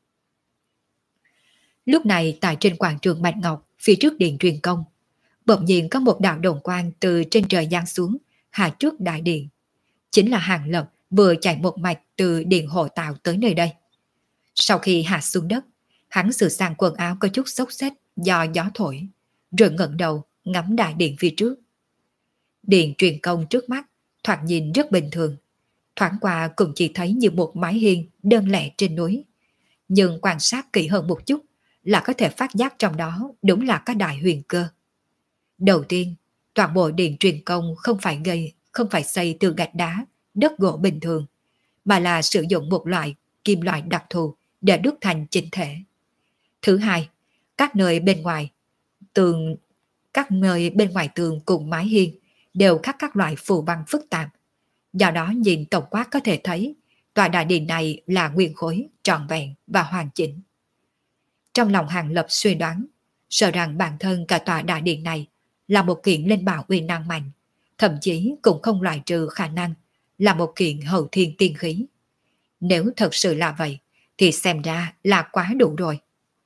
Lúc này tại trên quảng trường Bạch Ngọc, phía trước Điện Truyền Công, bỗng nhiên có một đạo đồng quang từ trên trời giáng xuống, hạ trước đại điện. Chính là Hàng Lập vừa chạy một mạch từ điện hộ tạo tới nơi đây. Sau khi hạ xuống đất, hắn sửa sang quần áo có chút xốc xếch do gió thổi, rồi ngẩng đầu ngắm đại điện phía trước. Điện Truyền Công trước mắt thoạt nhìn rất bình thường, thoáng qua cũng chỉ thấy như một mái hiên đơn lẻ trên núi, nhưng quan sát kỹ hơn một chút là có thể phát giác trong đó đúng là các đại huyền cơ. Đầu tiên, toàn bộ Điện Truyền Công không phải gây, không phải xây từ gạch đá, đất gỗ bình thường, mà là sử dụng một loại kim loại đặc thù để đúc thành chỉnh thể. Thứ hai, các nơi bên ngoài tường, các nơi bên ngoài tường cùng mái hiên đều khắc các loại phù văn phức tạp. Do đó nhìn tổng quát có thể thấy tòa đại điện này là nguyên khối, trọn vẹn và hoàn chỉnh. Trong lòng Hàng Lập suy đoán, sợ rằng bản thân cả tòa đại điện này là một kiện linh bảo uy năng mạnh, thậm chí cũng không loại trừ khả năng là một kiện hậu thiên tiên khí. Nếu thật sự là vậy, thì xem ra là quá đủ rồi.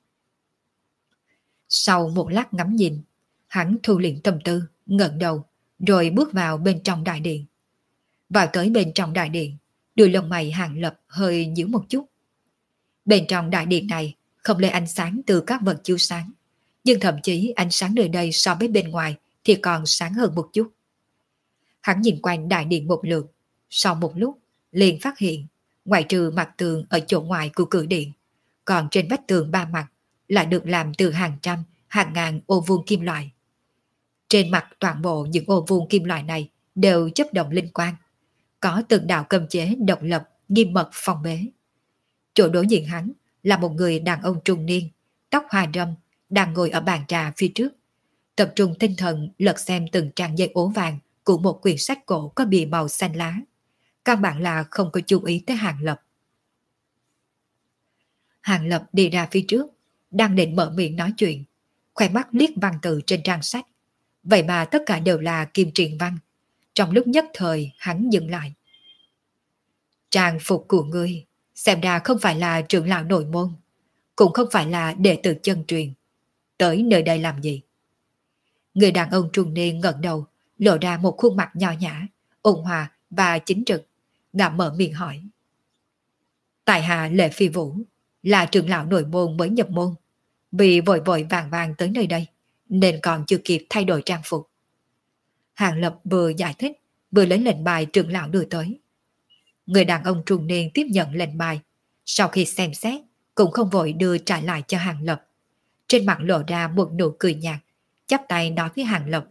Sau một lát ngắm nhìn, hắn thu liệm tâm tư, ngẩng đầu, rồi bước vào bên trong đại điện. Vào tới bên trong đại điện, đuôi lông mày Hàng Lập hơi nhíu một chút. Bên trong đại điện này không lấy ánh sáng từ các vật chiếu sáng, nhưng thậm chí ánh sáng nơi đây so với bên ngoài thì còn sáng hơn một chút. Hắn nhìn quanh đại điện một lượt, sau một lúc liền phát hiện, ngoại trừ mặt tường ở chỗ ngoài của cửa điện, còn trên vách tường ba mặt lại được làm từ hàng trăm, hàng ngàn ô vuông kim loại. Trên mặt toàn bộ những ô vuông kim loại này đều chấp động linh quang, có từng đạo cấm chế độc lập, nghiêm mật phòng bế. Chỗ đối diện hắn là một người đàn ông trung niên, tóc hoa râm, đang ngồi ở bàn trà phía trước, tập trung tinh thần lật xem từng trang giấy ố vàng của một quyển sách cổ có bìa màu xanh lá. Căn bản là không có chú ý tới Hàng Lập. Hàng Lập đi ra phía trước, đang định mở miệng nói chuyện, khoe mắt liếc văn tự trên trang sách. Vậy mà tất cả đều là kim truyền văn. Trong lúc nhất thời hắn dừng lại. Trang phục của ngươi xem ra không phải là trưởng lão nội môn, cũng không phải là đệ tử chân truyền. Tới nơi đây làm gì? Người đàn ông trung niên ngẩng đầu, lộ ra một khuôn mặt nho nhã, ôn hòa và chính trực, ngậm mở miệng hỏi. Tại hạ Lệ Phi Vũ, là trưởng lão nội môn mới nhập môn, vì vội vội vàng vàng tới nơi đây nên còn chưa kịp thay đổi trang phục. Hàng Lập vừa giải thích, vừa lấy lệnh bài trưởng lão đưa tới. Người đàn ông trung niên tiếp nhận lệnh bài, sau khi xem xét cũng không vội đưa trả lại cho Hàng Lập. Trên mặt lộ ra một nụ cười nhạt, chắp tay nói với Hàng Lập.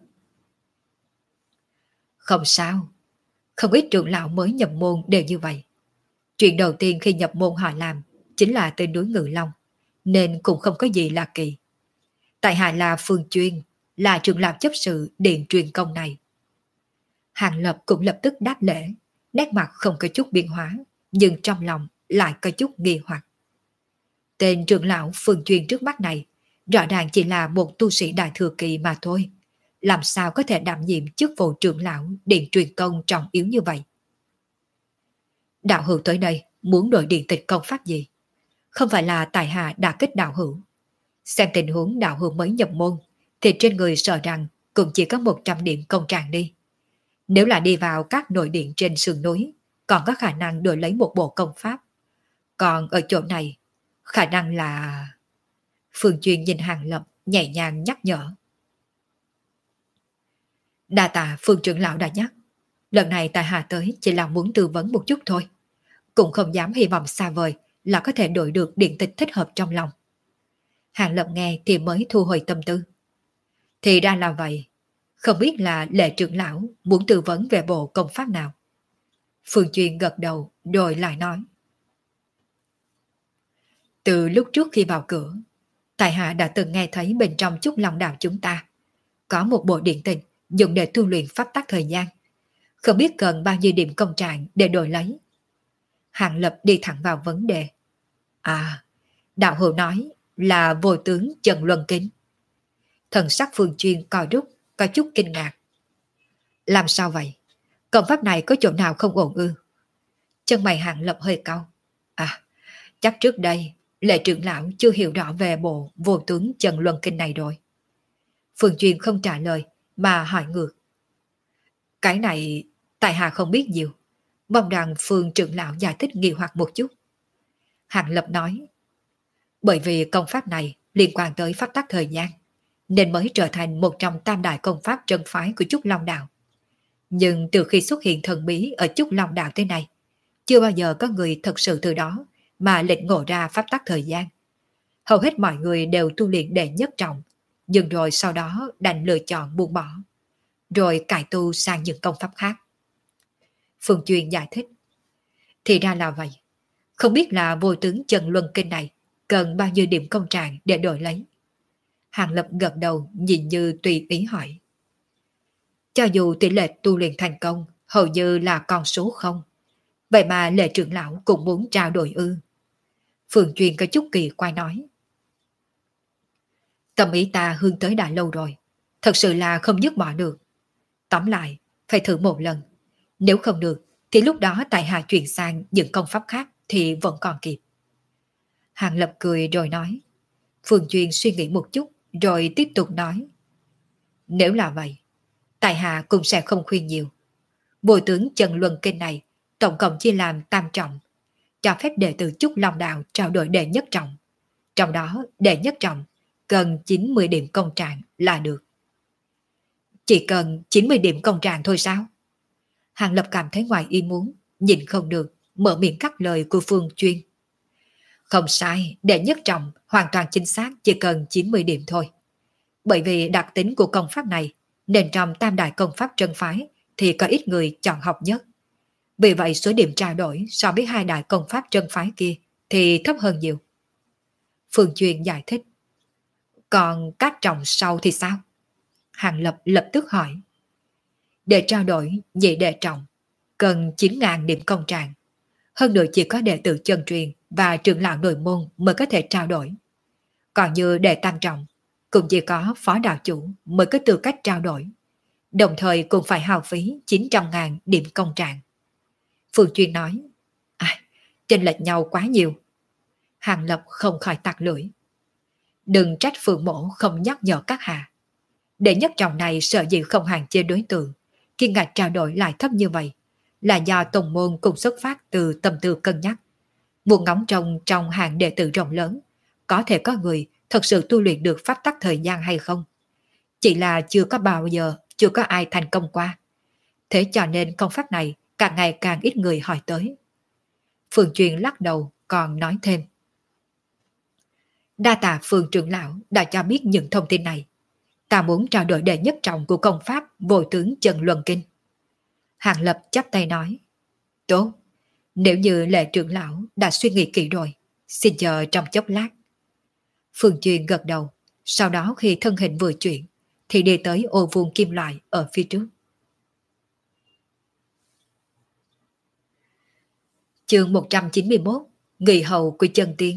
Không sao, không ít trưởng lão mới nhập môn đều như vậy. Chuyện đầu tiên khi nhập môn họ làm chính là tới núi Ngự Long, nên cũng không có gì là kỳ. Tại hạ là Phương Chuyên, là trưởng lão chấp sự điện truyền công này. Hàng Lập cũng lập tức đáp lễ, nét mặt không có chút biến hóa, nhưng trong lòng lại có chút nghi hoặc. Tên trưởng lão Phương Chuyên trước mắt này rõ ràng chỉ là một tu sĩ đại thừa kỳ mà thôi, làm sao có thể đảm nhiệm chức vụ trưởng lão điện truyền công trọng yếu như vậy. Đạo hữu tới đây muốn đổi điện tịch công pháp gì? Không phải là tại hạ đã kích đạo hữu. Xem tình huống đạo hữu mới nhập môn thì trên người sợ rằng cũng chỉ có một trăm điểm công trạng đi. Nếu là đi vào các nội điện trên sườn núi, còn có khả năng đổi lấy một bộ công pháp. Còn ở chỗ này, khả năng là... Phương Chuyên nhìn Hàng Lập nhẹ nhàng nhắc nhở. Đa tạ Phương trưởng lão đã nhắc. Lần này tại hạ tới chỉ là muốn tư vấn một chút thôi. Cũng không dám hy vọng xa vời là có thể đổi được điện tịch thích hợp trong lòng. Hàng Lập nghe thì mới thu hồi tâm tư. Thì ra là vậy. Không biết là Lệ trưởng lão muốn tư vấn về bộ công pháp nào. Phương Chuyên gật đầu rồi lại nói. Từ lúc trước khi vào cửa, tại hạ đã từng nghe thấy bên trong Chúc Long Đạo chúng ta có một bộ điện tịch dùng để tu luyện pháp tắc thời gian. Không biết cần bao nhiêu điểm công trạng để đổi lấy. Hàng Lập đi thẳng vào vấn đề. À, đạo hữu nói là vô tướng Trần Luân Kính. Thần sắc Phương Chuyên coi rút, có chút kinh ngạc. Làm sao vậy? Công pháp này có chỗ nào không ổn ư? Chân mày Hàng Lập hơi cau. À, chắc trước đây Lệ trưởng lão chưa hiểu rõ về bộ vô tướng Trần Luân Kinh này rồi. Phương Chuyên không trả lời mà hỏi ngược. Cái này tại hạ không biết nhiều. Mong rằng Phương trưởng lão giải thích nghi hoặc một chút. Hàng Lập nói. Bởi vì công pháp này liên quan tới pháp tắc thời gian, nên mới trở thành một trong tam đại công pháp trân phái của Trúc Long Đạo. Nhưng từ khi xuất hiện thần bí ở Trúc Long Đạo thế này, chưa bao giờ có người thật sự từ đó mà lĩnh ngộ ra pháp tắc thời gian. Hầu hết mọi người đều tu luyện đệ nhất trọng, nhưng rồi sau đó đành lựa chọn buông bỏ, rồi cải tu sang những công pháp khác. Phương Chuyên giải thích. Thì ra là vậy. Không biết là vô tướng Trần Luân Kinh này cần bao nhiêu điểm công trạng để đổi lấy. Hàng Lập gật đầu nhìn như tùy ý hỏi. Cho dù tỷ lệ tu luyện thành công hầu như là con số không, vậy mà Lệ trưởng lão cũng muốn trao đổi ư? Phương Chuyên có chút kỳ quái nói. Tâm ý ta hướng tới đã lâu rồi, thật sự là không dứt bỏ được. Tóm lại, phải thử một lần. Nếu không được, thì lúc đó tại hạ chuyển sang những công pháp khác thì vẫn còn kịp. Hàng Lập cười rồi nói. Phương Chuyên suy nghĩ một chút rồi tiếp tục nói. Nếu là vậy, tại hạ cũng sẽ không khuyên nhiều. Vô tướng Trần Luân Kinh này tổng cộng chia làm tam trọng, cho phép đệ tử Trúc Long Đạo trao đổi đệ nhất trọng. Trong đó đệ nhất trọng cần chín mươi điểm công trạng là được. Chỉ cần chín mươi điểm công trạng thôi sao? Hàng Lập cảm thấy ngoài ý muốn, nhìn không được, mở miệng cắt lời của Phương Chuyên. Không sai, đệ nhất trọng hoàn toàn chính xác chỉ cần chín mươi điểm thôi. Bởi vì đặc tính của công pháp này, nên trong tam đại công pháp trân phái thì có ít người chọn học nhất. Vì vậy số điểm trao đổi so với hai đại công pháp trân phái kia thì thấp hơn nhiều. Phương Chuyên giải thích. Còn các trọng sau thì sao? Hàng Lập lập tức hỏi. Để trao đổi nhị đệ trọng cần chín nghìn điểm công trạng. Hơn nữa chỉ có đệ tử chân truyền và trưởng lão nội môn mới có thể trao đổi. Còn như đệ tam trọng cũng chỉ có phó đạo chủ mới có tư cách trao đổi. Đồng thời cũng phải hao phí chín trăm nghìn điểm công trạng. Phương Chuyên nói. À, chênh lệch nhau quá nhiều. Hàng Lập không khỏi tặc lưỡi. Đừng trách Phương mổ không nhắc nhở các hạ. Đệ nhất trọng này sợ gì không hạn chế đối tượng, kim ngạch trao đổi lại thấp như vậy, là do tông môn cùng xuất phát từ tâm tư cân nhắc. Muốn ngóng trông trong hàng đệ tử rộng lớn, có thể có người thật sự tu luyện được pháp tắc thời gian hay không. Chỉ là chưa có bao giờ, chưa có ai thành công qua. Thế cho nên công pháp này càng ngày càng ít người hỏi tới. Phương Chuyên lắc đầu còn nói thêm. Đa tạ Phương trưởng lão đã cho biết những thông tin này. Ta muốn trao đổi đệ nhất trọng của công pháp vô tướng Trần Luân Kinh. Hàng Lập chắp tay nói. Tốt, nếu như Lệ trưởng lão đã suy nghĩ kỹ rồi, xin chờ trong chốc lát. Phương Chuyên gật đầu, Sau đó khi thân hình vừa chuyển, thì đi tới ô vuông kim loại ở phía trước. Chương một trăm chín mươi mốt, Người hầu của chân tiên.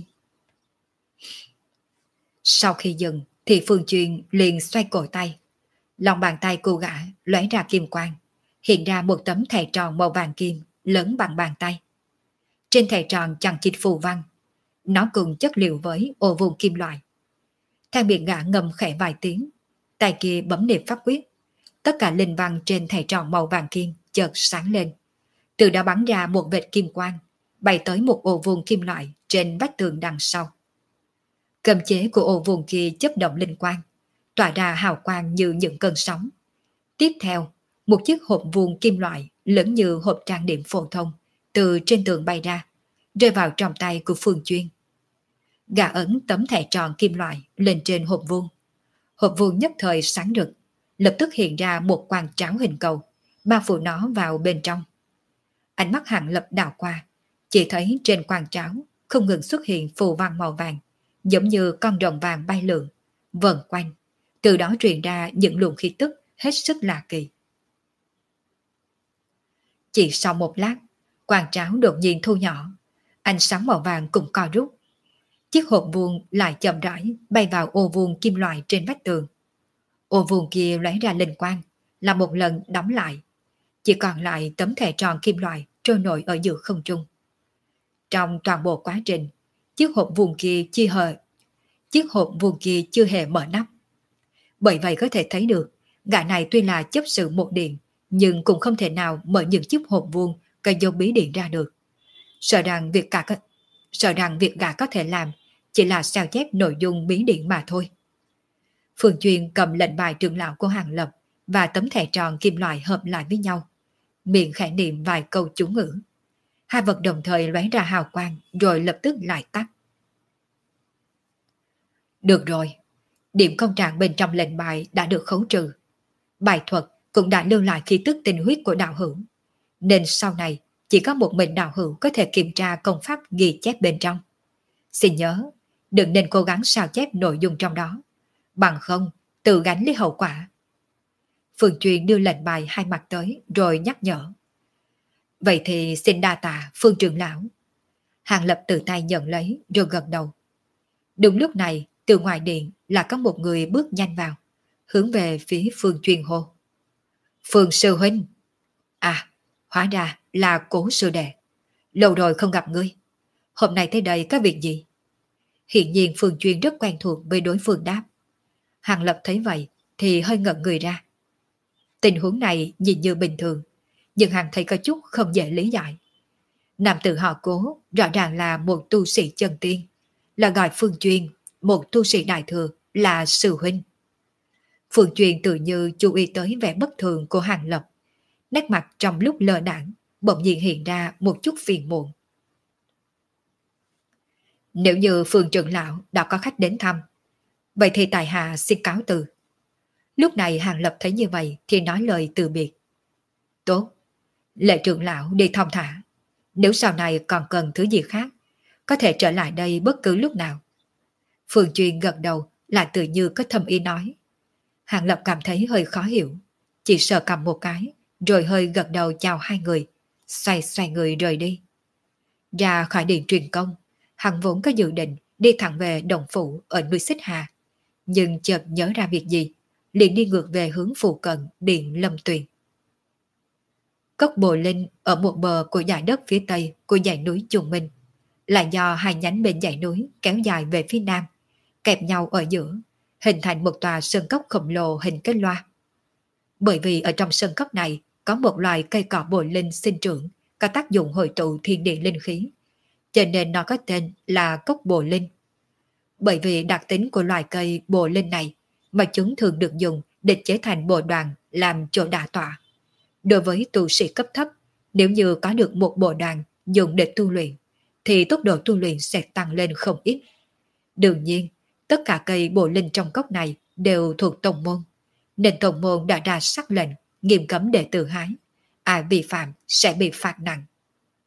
Sau khi dừng, thì Phương Chuyên liền xoay cổ tay. Lòng bàn tay cô gã lóe ra kim quang, hiện ra một tấm thẻ tròn màu vàng kim lớn bằng bàn tay. Trên thẻ tròn chằng chịt phù văn, nó cùng chất liệu với ô vuông kim loại. Thang miệng gã ngầm khẽ vài tiếng, tay kia bấm niệm pháp quyết. Tất cả linh văn trên thẻ tròn màu vàng kim chợt sáng lên, từ đó bắn ra một vệt kim quang, bay tới một ô vuông kim loại trên vách tường đằng sau. Cầm chế của ô vuông kia chớp động linh quang, tỏa ra hào quang như những cơn sóng. Tiếp theo, một chiếc hộp vuông kim loại lớn như hộp trang điểm phổ thông từ trên tường bay ra, rơi vào trong tay của Phương Chuyên. Gã ấn tấm thẻ tròn kim loại lên trên hộp vuông. Hộp vuông nhất thời sáng rực, lập tức hiện ra một quang tráo hình cầu, bao phủ nó vào bên trong. Ánh mắt Hàng Lập đảo qua, chỉ thấy trên quang tráo không ngừng xuất hiện phù văn màu vàng, giống như con rồng vàng bay lượn, vần quanh, từ đó truyền ra những luồng khí tức hết sức lạ kỳ. Chỉ sau một lát, quang tráo đột nhiên thu nhỏ, ánh sáng màu vàng cũng co rút. Chiếc hộp vuông lại chậm rãi bay vào ô vuông kim loại trên vách tường. Ô vuông kia lóe ra linh quang, là một lần đóng lại, chỉ còn lại tấm thẻ tròn kim loại trôi nổi ở giữa không trung. Trong toàn bộ quá trình, chiếc hộp vuông kia chưa hề, chiếc hộp vuông kia chưa hề mở nắp. Bởi vậy có thể thấy được, gã này tuy là chấp sự một điện, nhưng cũng không thể nào mở những chiếc hộp vuông có dấu bí điện ra được. Sợ rằng việc cả sợ rằng việc gã có thể làm chỉ là sao chép nội dung bí điện mà thôi. Phương Chuyên cầm lệnh bài trưởng lão của Hàng Lập và tấm thẻ tròn kim loại hợp lại với nhau, miệng khẽ niệm vài câu chú ngữ. Hai vật đồng thời lóe ra hào quang rồi lập tức lại tắt. Được rồi, điểm công trạng bên trong lệnh bài đã được khấu trừ. Bài thuật cũng đã lưu lại khí tức tinh huyết của đạo hữu, nên sau này chỉ có một mình đạo hữu có thể kiểm tra công pháp ghi chép bên trong. Xin nhớ, đừng nên cố gắng sao chép nội dung trong đó, bằng không tự gánh lấy hậu quả. Phương Chuyên đưa lệnh bài hai mặt tới rồi nhắc nhở. Vậy thì xin đa tạ Phương trưởng lão. Hàng Lập từ tay nhận lấy rồi gật đầu. Đúng lúc này, từ ngoài điện là có một người bước nhanh vào, hướng về phía Phương Chuyên hô. Phương sư huynh. À, hóa ra là Cố sư đệ. Lâu rồi không gặp ngươi. Hôm nay tới đây có việc gì? Hiện nhiên Phương Chuyên rất quen thuộc với đối phương đáp. Hàng Lập thấy vậy thì hơi ngẩn người ra. Tình huống này nhìn như bình thường, nhưng hắn thấy có chút không dễ lý giải. Nam tử họ Cố rõ ràng là một tu sĩ chân tiên, là gọi Phương Chuyên, một tu sĩ đại thừa, là sư huynh. Phương Chuyên tự như chú ý tới vẻ bất thường của Hàng Lập, nét mặt trong lúc lơ đãng bỗng nhiên hiện ra một chút phiền muộn. Nếu như Phương trưởng lão đã có khách đến thăm, vậy thì tại hạ xin cáo từ. Lúc này Hàng Lập thấy như vậy thì nói lời từ biệt. Tốt, Lệ trưởng lão đi thong thả. Nếu sau này còn cần thứ gì khác, có thể trở lại đây bất cứ lúc nào. Phương Chuyên gật đầu lại tự như có thầm ý nói. Hàng Lập cảm thấy hơi khó hiểu, chỉ sờ cầm một cái, rồi hơi gật đầu chào hai người, xoay xoay người rời đi. Ra khỏi điện truyền công, hắn vốn có dự định đi thẳng về Đồng Phủ ở núi Xích Hà, nhưng chợt nhớ ra việc gì, liền đi ngược về hướng phụ cận điện Lâm Tuyền. Cốc Bồ Linh ở một bờ của dải đất phía tây của dãy núi Trùng Minh, là do hai nhánh bên dãy núi kéo dài về phía nam, kẹp nhau ở giữa, hình thành một tòa sơn cốc khổng lồ hình cái loa. Bởi vì ở trong sơn cốc này có một loài cây cỏ bồ linh sinh trưởng, có tác dụng hội tụ thiên địa linh khí, cho nên nó có tên là cốc bồ linh. Bởi vì đặc tính của loài cây bồ linh này mà chúng thường được dùng để chế thành bồ đoàn làm chỗ đả tọa. Đối với tu sĩ cấp thấp, nếu như có được một bồ đoàn dùng để tu luyện, thì tốc độ tu luyện sẽ tăng lên không ít. Đương nhiên, tất cả cây bồ linh trong cốc này đều thuộc tông môn, nên tông môn đã ra sắc lệnh nghiêm cấm đệ tử hái. Ai vi phạm sẽ bị phạt nặng.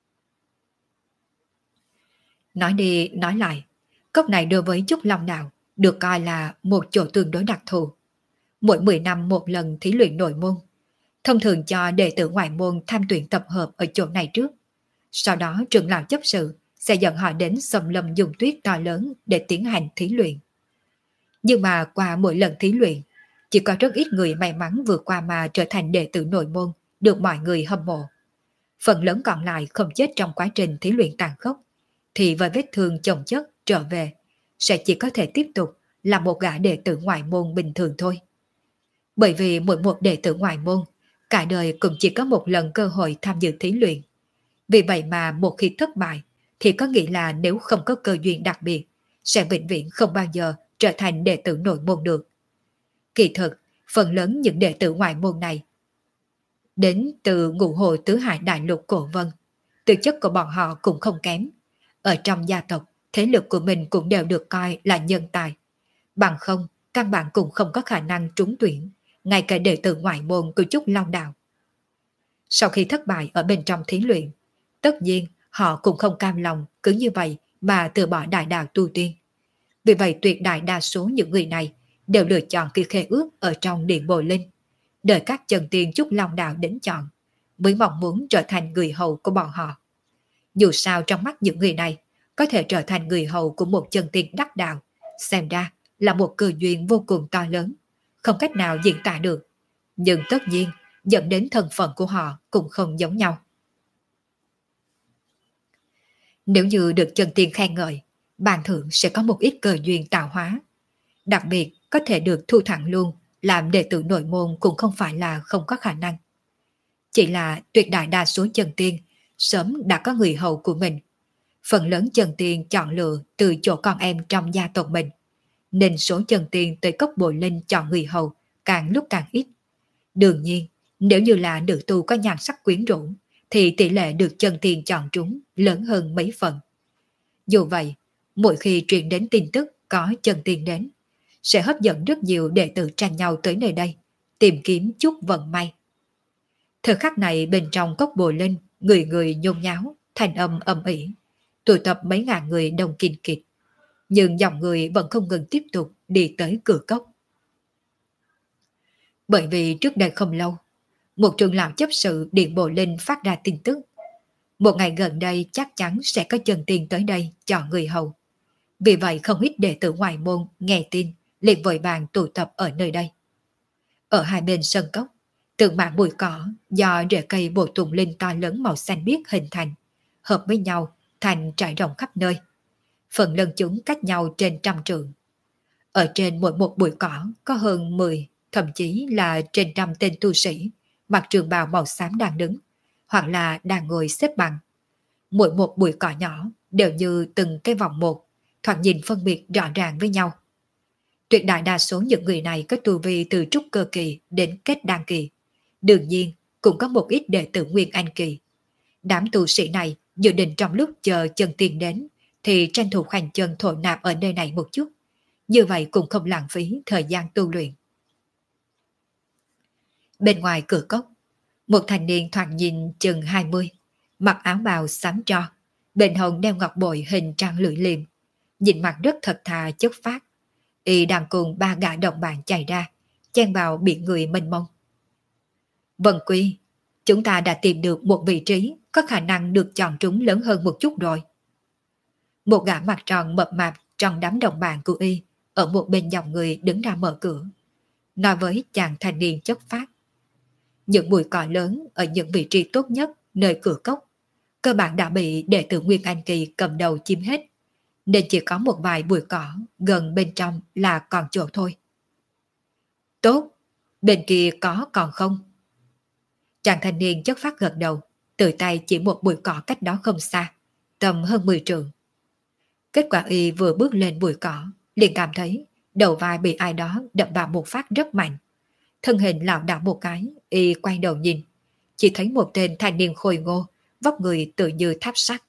Nói đi nói lại, cốc này đối với Trúc Long Đạo được coi là một chỗ tương đối đặc thù. Mỗi mười năm một lần thí luyện nội môn, thông thường cho đệ tử ngoại môn tham tuyển tập hợp ở chỗ này trước. Sau đó trưởng lão chấp sự sẽ dẫn họ đến xâm lâm dùng tuyết to lớn để tiến hành thí luyện. Nhưng mà qua mỗi lần thí luyện, chỉ có rất ít người may mắn vượt qua mà trở thành đệ tử nội môn, được mọi người hâm mộ. Phần lớn còn lại không chết trong quá trình thí luyện tàn khốc, thì với vết thương chồng chất trở về, sẽ chỉ có thể tiếp tục là một gã đệ tử ngoại môn bình thường thôi. Bởi vì mỗi một đệ tử ngoại môn, cả đời cũng chỉ có một lần cơ hội tham dự thí luyện. Vì vậy mà một khi thất bại, thì có nghĩa là nếu không có cơ duyên đặc biệt, sẽ vĩnh viễn không bao giờ trở thành đệ tử nội môn được. Kỳ thực, phần lớn những đệ tử ngoại môn này đến từ ngũ hồ tứ hải đại lục cổ vân. Tư chất của bọn họ cũng không kém. Ở trong gia tộc, thế lực của mình cũng đều được coi là nhân tài. Bằng không, căn bản cũng không có khả năng trúng tuyển, ngay cả đệ tử ngoại môn của Trúc Long Đạo. Sau khi thất bại ở bên trong thí luyện, tất nhiên họ cũng không cam lòng cứ như vậy mà từ bỏ đại đạo tu tiên. Vì vậy tuyệt đại đa số những người này đều lựa chọn ký khế ước ở trong điện Bồ Linh, đợi các chân tiên Trúc Long Đạo đến chọn, mới mong muốn trở thành người hầu của bọn họ. Dù sao trong mắt những người này, có thể trở thành người hầu của một chân tiên đắc đạo, xem ra là một cơ duyên vô cùng to lớn, không cách nào diễn tả được. Nhưng tất nhiên, dẫn đến thân phận của họ cũng không giống nhau. Nếu như được chân tiên khen ngợi, ban thưởng sẽ có một ít cơ duyên tạo hóa. Đặc biệt, có thể được thu thẳng luôn, làm đệ tử nội môn cũng không phải là không có khả năng. Chỉ là tuyệt đại đa số chân tiên sớm đã có người hầu của mình. Phần lớn chân tiên chọn lựa từ chỗ con em trong gia tộc mình, nên số chân tiên tới cốc Bồ Linh chọn người hầu càng lúc càng ít. Đương nhiên, nếu như là nữ tu có nhan sắc quyến rũ, thì tỷ lệ được chân tiên chọn trúng lớn hơn mấy phần. Dù vậy, mỗi khi truyền đến tin tức có chân tiên đến, sẽ hấp dẫn rất nhiều đệ tử tranh nhau tới nơi đây, tìm kiếm chút vận may. Thời khắc này bên trong cốc Bồ Linh, người người nhôn nháo, thành âm ầm ĩ, tụ tập mấy ngàn người đông kinh kịch. Nhưng dòng người vẫn không ngừng tiếp tục đi tới cửa cốc. Bởi vì trước đây không lâu, một trưởng lão chấp sự điện Bồ Linh phát ra tin tức. Một ngày gần đây chắc chắn sẽ có chân tiên tới đây chọn người hầu. Vì vậy không ít đệ tử ngoại môn nghe tin liền vội vàng tụ tập ở nơi đây. Ở hai bên sân cốc, từng mảng bụi cỏ do rễ cây bồ tùng linh to lớn màu xanh biếc hình thành, hợp với nhau thành trải rộng khắp nơi. Phần lân chúng cách nhau trên trăm trượng. Ở trên mỗi một bụi cỏ có hơn mười, thậm chí là trên trăm tên tu sĩ, mặc trường bào màu xám đang đứng, hoặc là đang ngồi xếp bằng. Mỗi một bụi cỏ nhỏ đều như từng cái vòng một, thoạt nhìn phân biệt rõ ràng với nhau. Tuyệt đại đa số những người này có tu vi từ trúc cơ kỳ đến kết đan kỳ. Đương nhiên, cũng có một ít đệ tử Nguyên Anh kỳ. Đám tu sĩ này dự định trong lúc chờ chân tiên đến, thì tranh thủ khoanh chân thổ nạp ở nơi này một chút. Như vậy cũng không lãng phí thời gian tu luyện. Bên ngoài cửa cốc, một thanh niên thoạt nhìn chừng hai mươi, mặc áo bào xám tro, bên hông đeo ngọc bội hình trăng lưỡi liềm, nhìn mặt rất thật thà chất phác. Y đang cùng ba gã đồng bạn chạy ra, chen vào biển người mênh mông. Vân Quy, chúng ta đã tìm được một vị trí có khả năng được chọn trúng lớn hơn một chút rồi. Một gã mặt tròn mập mạp trong đám đồng bạn của Y ở một bên dòng người đứng ra mở cửa, nói với chàng thanh niên chất phác. Những bụi cỏ lớn ở những vị trí tốt nhất nơi cửa cốc cơ bản đã bị đệ tử Nguyên Anh kỳ cầm đầu chiếm hết, nên chỉ có một vài bụi cỏ gần bên trong là còn chỗ thôi. Tốt, bên kia có còn không? Chàng thanh niên chất phát gật đầu, tự tay chỉ một bụi cỏ cách đó không xa, tầm hơn mười trượng. Kết quả Y vừa bước lên bụi cỏ, liền cảm thấy đầu vai bị ai đó đập vào một phát rất mạnh. Thân hình lảo đảo một cái, Y quay đầu nhìn, chỉ thấy một tên thanh niên khôi ngô, vóc người tự như tháp sắt.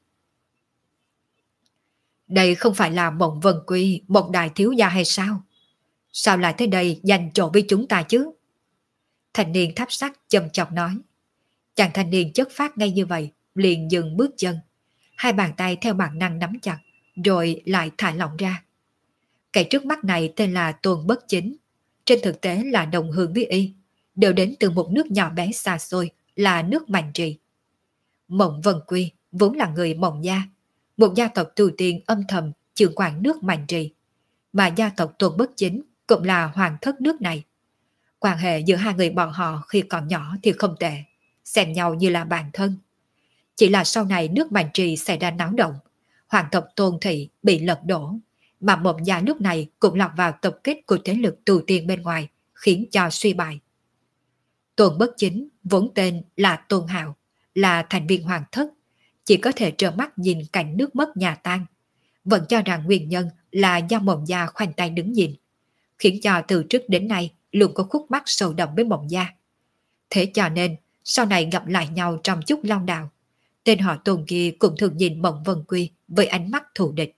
Đây không phải là Mộng Vân Quy, một đại thiếu gia hay sao? Sao lại tới đây giành chỗ với chúng ta chứ? Thanh niên tháp sắt châm chọc nói. Chàng thanh niên chất phát ngay như vậy, liền dừng bước chân. Hai bàn tay theo bản năng nắm chặt, rồi lại thả lỏng ra. Kẻ trước mắt này tên là Tôn Bất Chính, trên thực tế là đồng hương với y, đều đến từ một nước nhỏ bé xa xôi là nước Mạnh Trì. Mộng Vân Quy vốn là người Mộng Gia, một gia tộc tu tiên âm thầm trưởng quản nước Mạnh Trì, mà gia tộc Tôn Bất Chính cũng là hoàng thất nước này. Quan hệ giữa hai người bọn họ khi còn nhỏ thì không tệ, xem nhau như là bạn thân. Chỉ là sau này nước Mạnh Trì xảy ra náo động, hoàng tộc Tôn Thị bị lật đổ, mà Mộng Gia lúc này cũng lọt vào tập kích của thế lực tu tiên bên ngoài, khiến cho suy bại. Tôn Bất Chính vốn tên là Tôn Hạo, là thành viên hoàng thất, chỉ có thể trơ mắt nhìn cảnh nước mất nhà tan, vẫn cho rằng nguyên nhân là do Mộng Gia khoanh tay đứng nhìn, khiến cho từ trước đến nay luôn có khúc mắc sâu đậm với Mộng Gia. Thế cho nên sau này gặp lại nhau trong chút long đạo, tên họ Tôn kia cũng thường nhìn Mộng Vân Quy với ánh mắt thù địch.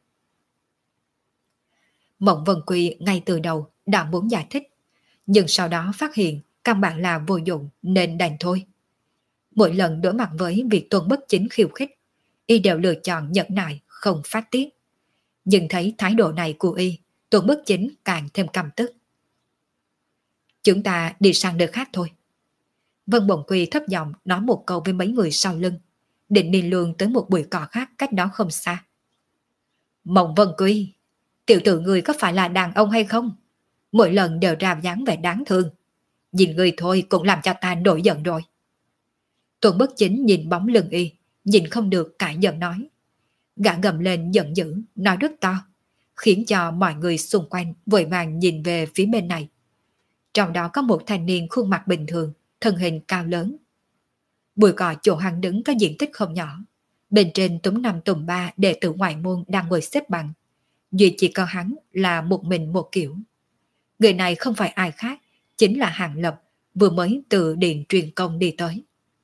Mộng Vân Quy ngay từ đầu đã muốn giải thích, nhưng sau đó phát hiện căn bản là vô dụng nên đành thôi. Mỗi lần đối mặt với việc Tôn Bất Chính khiêu khích, y đều lựa chọn nhẫn nại không phát tiết. Nhưng thấy thái độ này của y, Tôn Bất Chính càng thêm căm tức. Chúng ta đi sang nơi khác thôi. Vân Bồng Quy thấp giọng nói một câu với mấy người sau lưng, định đi lương tới một bụi cỏ khác cách đó không xa. Mộng Vân Quy, tiểu tử người có phải là đàn ông hay không? Mỗi lần đều ra dáng vẻ đáng thương. Nhìn người thôi cũng làm cho ta nổi giận rồi. Tôn Bất Chính nhìn bóng lưng y, nhìn không được cãi giận nói. Gã gầm lên giận dữ, nói rất to, khiến cho mọi người xung quanh vội vàng nhìn về phía bên này. Trong đó có một thanh niên khuôn mặt bình thường, thân hình cao lớn. Bụi cỏ chỗ hắn đứng có diện tích không nhỏ. Bên trên túm năm tùm ba đệ tử ngoại môn đang ngồi xếp bằng. Duy chỉ có hắn là một mình một kiểu. Người này không phải ai khác, chính là Hàng Lập, vừa mới từ điện truyền công đi tới.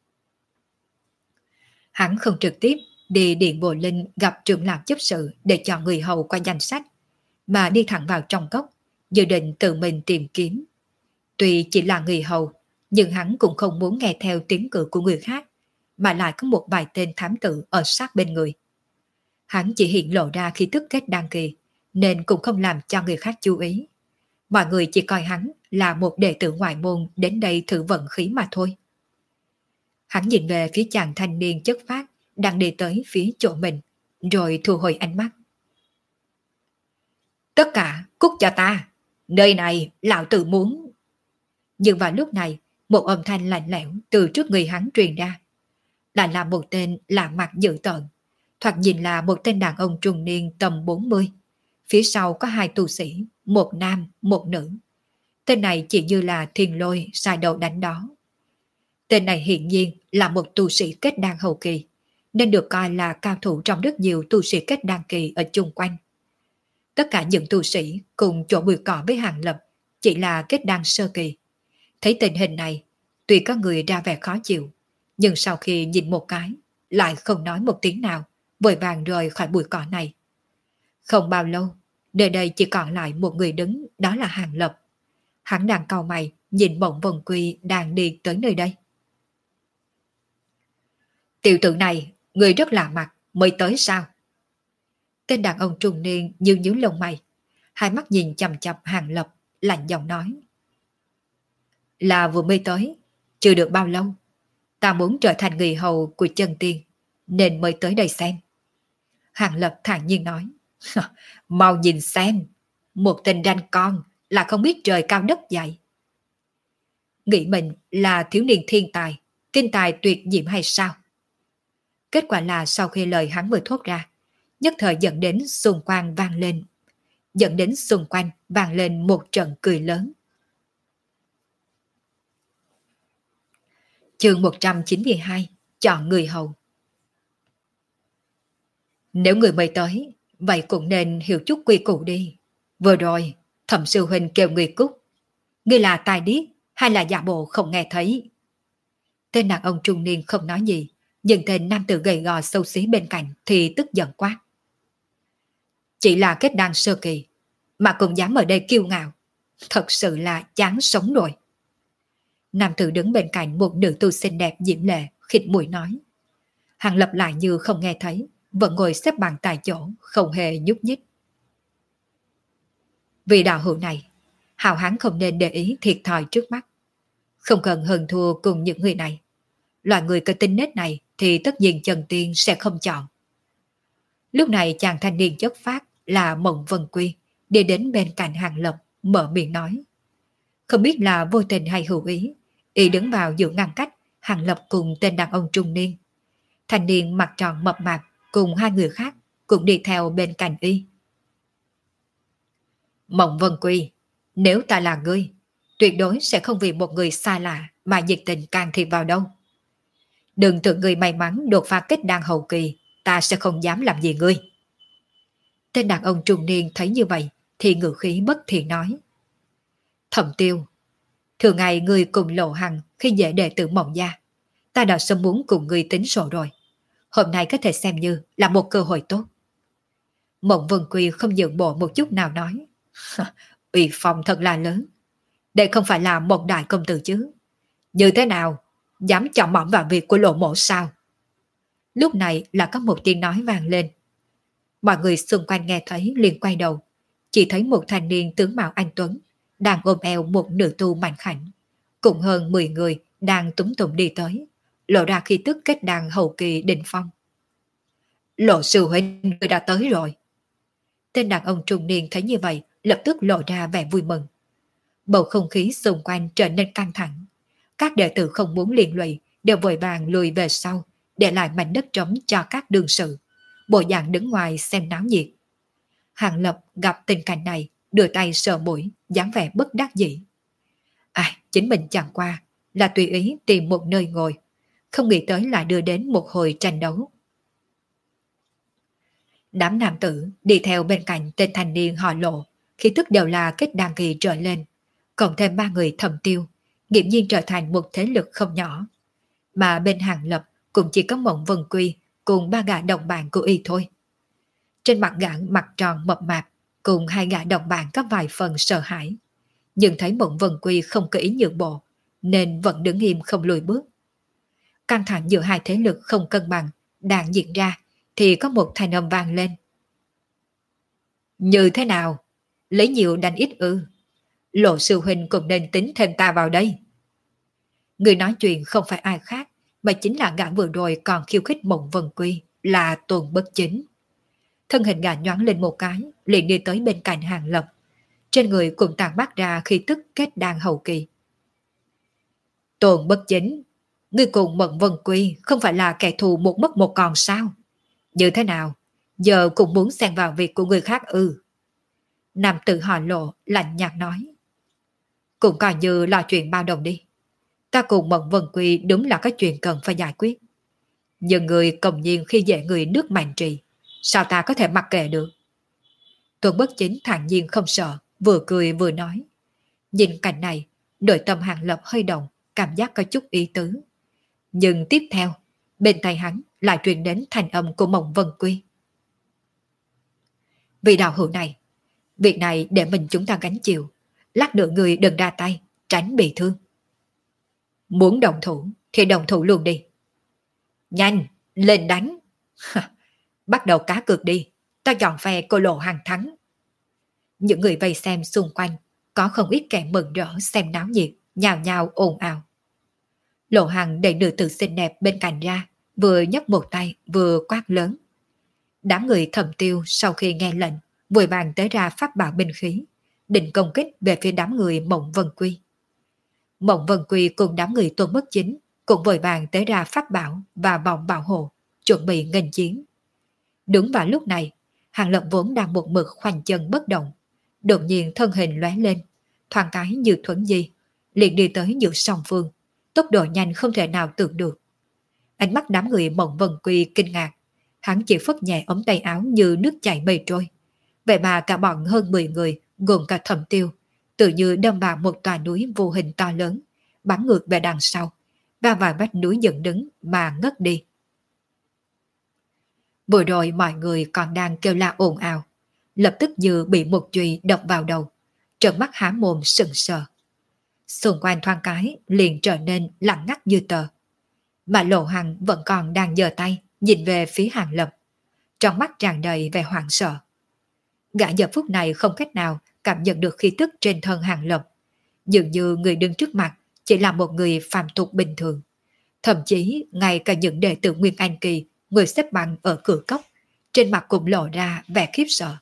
Hắn không trực tiếp đi điện Bồ Linh gặp trưởng lão chấp sự để chọn người hầu qua danh sách, mà đi thẳng vào trong cốc, dự định tự mình tìm kiếm. Tuy chỉ là người hầu, nhưng hắn cũng không muốn nghe theo tiếng cử của người khác, mà lại có một vài tên thám tử ở sát bên người. Hắn chỉ hiện lộ ra khi tức kết đăng kỳ, nên cũng không làm cho người khác chú ý. Mọi người chỉ coi hắn là một đệ tử ngoại môn đến đây thử vận khí mà thôi. Hắn nhìn về phía chàng thanh niên chất phác đang đi tới phía chỗ mình, rồi thu hồi ánh mắt. Tất cả cút cho ta, nơi này lão tử muốn. Nhưng vào lúc này, một âm thanh lạnh lẽo từ trước người hắn truyền ra. Lại là một tên lạ mặt dữ tợn, thoạt nhìn là một tên đàn ông trung niên tầm bốn mươi. Phía sau có hai tu sĩ, một nam, một nữ. Tên này chỉ như là Thiên Lôi sai đầu đánh đó. Tên này hiển nhiên là một tu sĩ kết đan hậu kỳ, nên được coi là cao thủ trong rất nhiều tu sĩ kết đan kỳ ở chung quanh. Tất cả những tu sĩ cùng chỗ bụi cỏ với Hàng Lập chỉ là kết đan sơ kỳ. Thấy tình hình này, tuy có người ra vẻ khó chịu, nhưng sau khi nhìn một cái, lại không nói một tiếng nào, vội vàng rời khỏi bụi cỏ này. Không bao lâu, nơi đây chỉ còn lại một người đứng, đó là Hàng Lập. Hắn đang cau mày, nhìn Mộng Vân Quy đang đi tới nơi đây. Tiểu tử này, người rất lạ mặt, mới tới sao? Tên đàn ông trung niên như nhíu lông mày, hai mắt nhìn chằm chằm Hàng Lập, lạnh giọng nói. Là vừa mới tới, chưa được bao lâu. Ta muốn trở thành người hầu của chân tiên, nên mới tới đây xem. Hàng Lập thản nhiên nói. Mau nhìn xem, một tên ranh con là không biết trời cao đất dày. Nghĩ mình là thiếu niên thiên tài, kinh tài tuyệt diễm hay sao? Kết quả là sau khi lời hắn vừa thốt ra, nhất thời dẫn đến xung quanh vang lên, dẫn đến xung quanh vang lên một trận cười lớn. Chương một trăm chín mươi hai, chọn người hầu. Nếu người mới tới, vậy cũng nên hiểu chút quy củ đi. Vừa rồi, Thẩm sư huynh kêu người cút. Ngươi là tài điếc hay là giả bộ không nghe thấy? Tên đàn ông trung niên không nói gì, nhưng tên nam tử gầy gò xấu xí bên cạnh thì tức giận quát. Chỉ là kết đan sơ kỳ, mà cũng dám ở đây kiêu ngạo. Thật sự là chán sống rồi. Nam tử đứng bên cạnh một nữ tu xinh đẹp diễm lệ, khịt mũi nói. Hàng Lập lại như không nghe thấy, vẫn ngồi xếp bằng tại chỗ, không hề nhúc nhích. Vì đạo hữu này, hào hán không nên để ý thiệt thòi trước mắt. Không cần hơn thua cùng những người này. Loại người có tính nết này thì tất nhiên Trần Tiên sẽ không chọn. Lúc này chàng thanh niên chất phát là Mộng Vân Quy đi đến bên cạnh Hàng Lập mở miệng nói. Không biết là vô tình hay hữu ý, y đứng vào giữa ngăn cách Hàng Lập cùng tên đàn ông trung niên. Thanh niên mặt tròn mập mạp cùng hai người khác cũng đi theo bên cạnh y. Mộng Vân Quy, nếu ta là ngươi, tuyệt đối sẽ không vì một người xa lạ mà nhiệt tình can thiệp vào đâu. Đừng tưởng ngươi may mắn đột phá kết đan hậu kỳ, ta sẽ không dám làm gì ngươi. Tên đàn ông trung niên thấy như vậy thì ngữ khí bất thiện nói. Thẩm Tiêu, thường ngày ngươi cùng Lộ Hằng khi dễ đệ tử Mộng gia, ta đã sớm muốn cùng ngươi tính sổ rồi. Hôm nay có thể xem như là một cơ hội tốt. Mộng Vân Quy không nhượng bộ một chút nào nói. Uy phong thật là lớn. Đây không phải là một đại công tử chứ. Như thế nào, dám chọn mỏng vào việc của Lộ mộ sao? Lúc này là có một tiếng nói vang lên. Mọi người xung quanh nghe thấy liền quay đầu. Chỉ thấy một thanh niên tướng mạo anh tuấn đang ôm eo một nữ tu mạnh khảnh. Cùng hơn mười người đang túng tụng đi tới, lộ ra khi tức kết đàn hậu kỳ đỉnh phong. Lộ sư huynh, người đã tới rồi. Tên đàn ông trung niên thấy như vậy lập tức lộ ra vẻ vui mừng. Bầu không khí xung quanh trở nên căng thẳng. Các đệ tử không muốn liên lụy đều vội vàng lùi về sau, để lại mảnh đất trống cho các đương sự. Bộ dạng đứng ngoài xem náo nhiệt. Hàng Lập gặp tình cảnh này, đưa tay sờ mũi, dáng vẻ bất đắc dĩ. À, chính mình chẳng qua là tùy ý tìm một nơi ngồi, không nghĩ tới là đưa đến một hồi tranh đấu. Đám nam tử đi theo bên cạnh tên thanh niên họ Lộ, khí tức đều là kết đan kỳ trở lên, cộng thêm ba người Thẩm Tiêu, nghiễm nhiên trở thành một thế lực không nhỏ. Mà bên Hàng Lập cũng chỉ có Mộng Vân Quy cùng ba gã đồng bạn của y thôi. Trên mặt gã mặt tròn mập mạp cùng hai gã đồng bạn có vài phần sợ hãi, nhưng thấy Mộng Vân Quy không có ý nhượng bộ nên vẫn đứng im không lùi bước. Căng thẳng giữa hai thế lực không cân bằng đang diễn ra thì có một thanh âm vang lên. Như thế nào? Lấy nhiều đánh ít ư? Lộ sư huynh cũng nên tính thêm ta vào đây. Người nói chuyện không phải ai khác mà chính là gã vừa rồi còn khiêu khích Mộng Vân Quy, là Tuần Bất Chính. Thân hình gã nhoáng lên một cái, liền đi tới bên cạnh Hàng Lập. Trên người cũng tàn mát ra khí tức kết đan hậu kỳ. Tuần Bất Chính, ngươi cùng Mộng Vân Quy không phải là kẻ thù một mất một còn sao? Như thế nào? Giờ cũng muốn xen vào việc của người khác ư? Nam tử họ Lộ lạnh nhạt nói. Cũng coi như lo chuyện bao đồng đi. Ta cùng Mộng Vân Quy đúng là có chuyện cần phải giải quyết. Nhưng người công nhiên khi dễ người nước mạnh trì, sao ta có thể mặc kệ được? Tuần Bất Chính thản nhiên không sợ, vừa cười vừa nói. Nhìn cảnh này, nội tâm Hàng Lập hơi động, cảm giác có chút ý tứ. Nhưng tiếp theo, bên tay hắn lại truyền đến thanh âm của Mộng Vân Quy. Vì đạo hữu này, việc này để mình chúng ta gánh chịu. Lát nữa người đừng ra tay, tránh bị thương. Muốn đồng thủ thì đồng thủ luôn đi. Nhanh, lên đánh. Bắt đầu cá cược đi, ta chọn phe cô Lộ Hằng thắng. Những người vây xem xung quanh có không ít kẻ mừng rỡ xem náo nhiệt, nhào nhào ồn ào. Lộ Hằng đẩy nữ tử xinh đẹp bên cạnh ra, vừa nhấc một tay vừa quát lớn. Đám người Thẩm Tiêu sau khi nghe lệnh vội vàng tới ra pháp bảo binh khí, định công kích về phía đám người Mộng Vân Quy. Mộng Vân Quy cùng đám người Tuần Bất Chính cũng vội vàng tới ra pháp bảo và vòng bảo hộ, chuẩn bị nghênh chiến. Đúng vào lúc này, Hàng Lập vốn đang một mực khoanh chân bất động, đột nhiên thân hình lóe lên, thoáng cái như thuấn di, liền đi tới giữa song phương, tốc độ nhanh không thể nào tưởng được. Ánh mắt đám người Mộng Vân Quy kinh ngạc, hắn chỉ phất nhẹ ống tay áo như nước chảy mây trôi. Vậy mà cả bọn hơn mười người, gồm cả Thẩm Tiêu, tự như đâm vào một tòa núi vô hình to lớn, bắn ngược về đằng sau, và vài vách núi dựng đứng mà ngất đi. Vừa rồi mọi người còn đang kêu la ồn ào, lập tức như bị một chùy đập vào đầu, trợn mắt há mồm sững sờ. Xung quanh thoáng cái liền trở nên lặng ngắt như tờ. Mà Lộ Hằng vẫn còn đang giơ tay nhìn về phía Hàng Lập, trong mắt tràn đầy vẻ hoảng sợ. Gã giờ phút này không cách nào cảm nhận được khí tức trên thân Hàng Lập. Dường như người đứng trước mặt chỉ là một người phàm tục bình thường. Thậm chí ngay cả những đệ tử Nguyên Anh Kỳ, người xếp bằng ở cửa cốc, trên mặt cũng lộ ra vẻ khiếp sợ.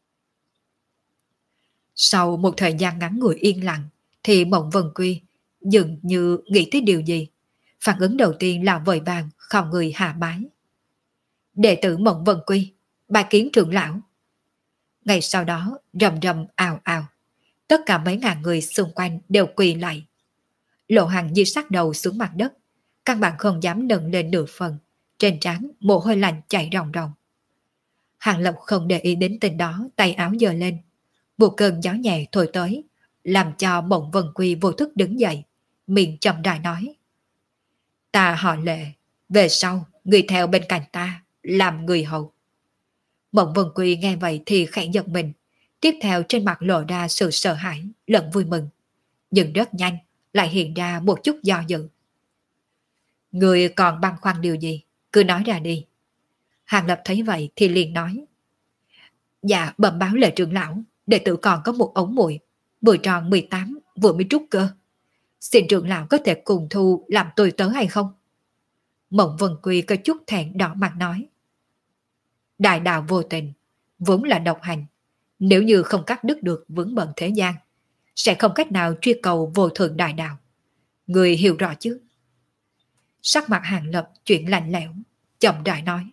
Sau một thời gian ngắn ngủi yên lặng, thì Mộng Vân Quy dường như nghĩ tới điều gì. Phản ứng đầu tiên là vội vàng khom người hạ bái. Đệ tử Mộng Vân Quy, bài kiến trưởng lão. Ngày sau đó rầm rầm ào ào, tất cả mấy ngàn người xung quanh đều quỳ lại. Lộ Hằng như sát đầu xuống mặt đất, căn bản không dám nâng lên nửa phần, trên trán mồ hôi lạnh chảy ròng ròng. Hàng Lập không để ý đến tin đó, tay áo giơ lên, một cơn gió nhẹ thổi tới, làm cho Mộng Vân Quy vô thức đứng dậy, miệng chậm rãi nói: Ta họ Lệ, về sau người theo bên cạnh ta, làm người hầu. Mộng Vân Quy nghe vậy thì khẽ giật mình, tiếp theo trên mặt lộ ra sự sợ hãi lẫn vui mừng, nhưng rất nhanh lại hiện ra một chút do dự. Người còn băn khoăn điều gì, cứ nói ra đi. Hàng Lập thấy vậy thì liền nói: Dạ bẩm báo Lệ trưởng lão, đệ tử còn có một ống muội, vừa tròn mười tám vừa mới trút cơ. Xin trưởng lão có thể cùng thu làm tôi tớ hay không? Mộng Vân Quy có chút thẹn đỏ mặt nói: Đại đạo vô tình, vốn là độc hành. Nếu như không cắt đứt được vướng bận thế gian, sẽ không cách nào truy cầu vô thượng đại đạo. Người hiểu rõ chứ? Sắc mặt Hàng Lập chuyển lạnh lẽo, chậm rãi nói: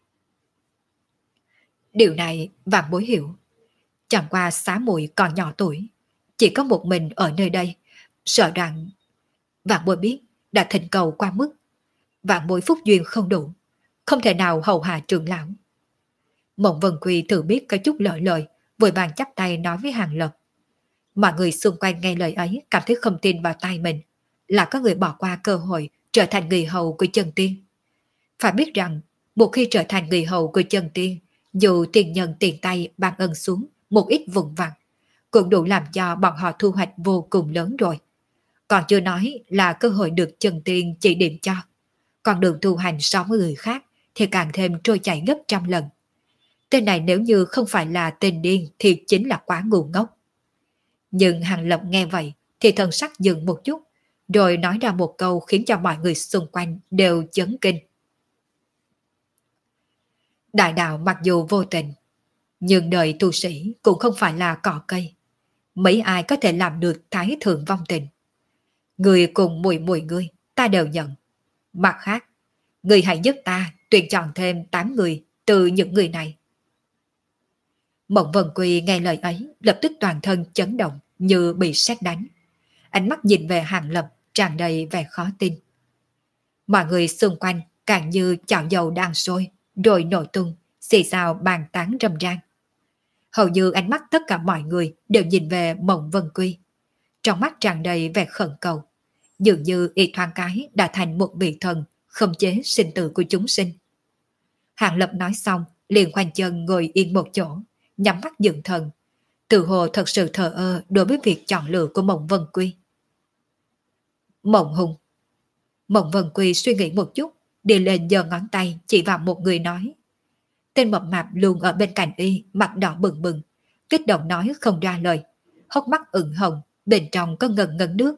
Điều này vạn bối hiểu. Chẳng qua xá muội còn nhỏ tuổi, chỉ có một mình ở nơi đây, sợ rằng vạn bối biết đã thỉnh cầu qua mức, vạn bối phúc duyên không đủ, không thể nào hầu hạ trưởng lão. Mộng Vân Quy tự biết có chút lợi lời, vội vàng chắp tay nói với Hàng Lập. Mọi người xung quanh nghe lời ấy cảm thấy không tin vào tay mình, là có người bỏ qua cơ hội trở thành người hầu của chân tiên. Phải biết rằng, một khi trở thành người hầu của chân tiên, dù tiền nhân tiền tay ban ân xuống một ít vùng vặt, cũng đủ làm cho bọn họ thu hoạch vô cùng lớn rồi. Còn chưa nói là cơ hội được chân tiên chỉ điểm cho. Còn đường tu hành so với người khác thì càng thêm trôi chảy gấp trăm lần. Tên này nếu như không phải là tên điên thì chính là quá ngu ngốc. Nhưng Hàng Lập nghe vậy thì thần sắc dừng một chút, rồi nói ra một câu khiến cho mọi người xung quanh đều chấn kinh. Đại đạo mặc dù vô tình, nhưng đời tu sĩ cũng không phải là cỏ cây. Mấy ai có thể làm được thái thượng vong tình. Người cùng mùi mùi ngươi, ta đều nhận. Mặt khác, người hãy giúp ta tuyển chọn thêm tám người từ những người này. Mộng Vân Quy nghe lời ấy, lập tức toàn thân chấn động như bị sét đánh. Ánh mắt nhìn về Hàng Lập tràn đầy vẻ khó tin. Mọi người xung quanh càng như chảo dầu đang sôi, rồi nổ tung, xì xào bàn tán râm ran. Hầu như ánh mắt tất cả mọi người đều nhìn về Mộng Vân Quy. Trong mắt tràn đầy vẻ khẩn cầu, dường như y thoáng cái đã thành một vị thần khống chế sinh tử của chúng sinh. Hàng Lập nói xong, liền khoanh chân ngồi yên một chỗ, nhắm mắt dưỡng thần, tự hồ thật sự thờ ơ đối với việc chọn lựa của Mộng Vân Quy. Mộng Hùng. Mộng Vân Quy suy nghĩ một chút, đi lên giơ ngón tay chỉ vào một người nói. Tên mập mạp luôn ở bên cạnh y, mặt đỏ bừng bừng, kích động nói không ra lời, hốc mắt ửng hồng, bên trong có ngần ngấn nước.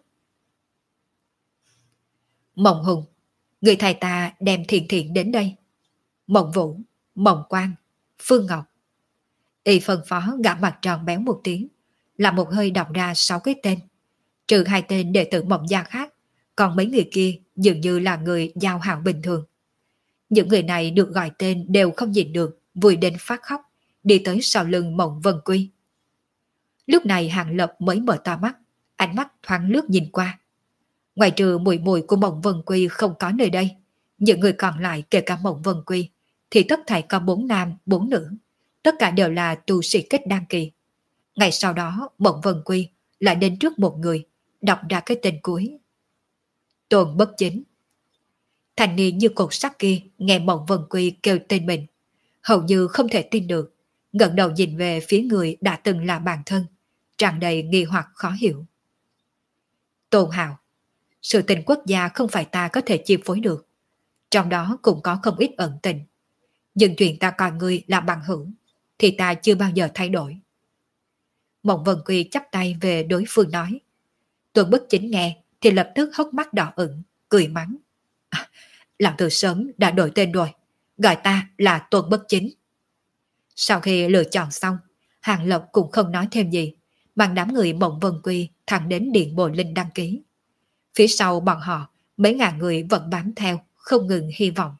Mộng Hùng, người thầy ta đem Thiện Thiện đến đây. Mộng Vũ, Mộng Quang, Phương Ngọc. Y phân phó gã mặt tròn béo một tiếng, là một hơi đọc ra sáu cái tên. Trừ hai tên đệ tử Mộng gia khác, còn mấy người kia dường như là người giao hảo bình thường. Những người này được gọi tên đều không nhìn được, vui đến phát khóc, đi tới sau lưng Mộng Vân Quy. Lúc này Hàng Lập mới mở to mắt, ánh mắt thoáng lướt nhìn qua. Ngoài trừ mùi mùi của Mộng Vân Quy không có nơi đây, những người còn lại kể cả Mộng Vân Quy thì tất thảy có bốn nam, bốn nữ, tất cả đều là tu sĩ kết đan kỳ. Ngày sau đó Mộng Vân Quy lại đến trước một người, đọc ra cái tên cuối. Tôn Bất Chính. Thành niên như cột sắt kia nghe Mộng Vân Quy kêu tên mình, hầu như không thể tin được, ngẩng đầu nhìn về phía người đã từng là bạn thân, tràn đầy nghi hoặc khó hiểu. Tôn Hạo, sự tình quốc gia không phải ta có thể chi phối được, trong đó cũng có không ít ẩn tình. Nhưng chuyện ta coi ngươi là bằng hữu thì ta chưa bao giờ thay đổi. Mộng Vân Quy chắp tay về đối phương nói. Tuần Bất Chính nghe thì lập tức hốc mắt đỏ ửng, cười mắng. À, lão từ sớm đã đổi tên rồi, gọi ta là Tuần Bất Chính. Sau khi lựa chọn xong, Hàng Lập cũng không nói thêm gì, bằng đám người Mộng Vân Quy thẳng đến Điện Bồ Linh đăng ký. Phía sau bọn họ, mấy ngàn người vẫn bám theo, không ngừng hy vọng.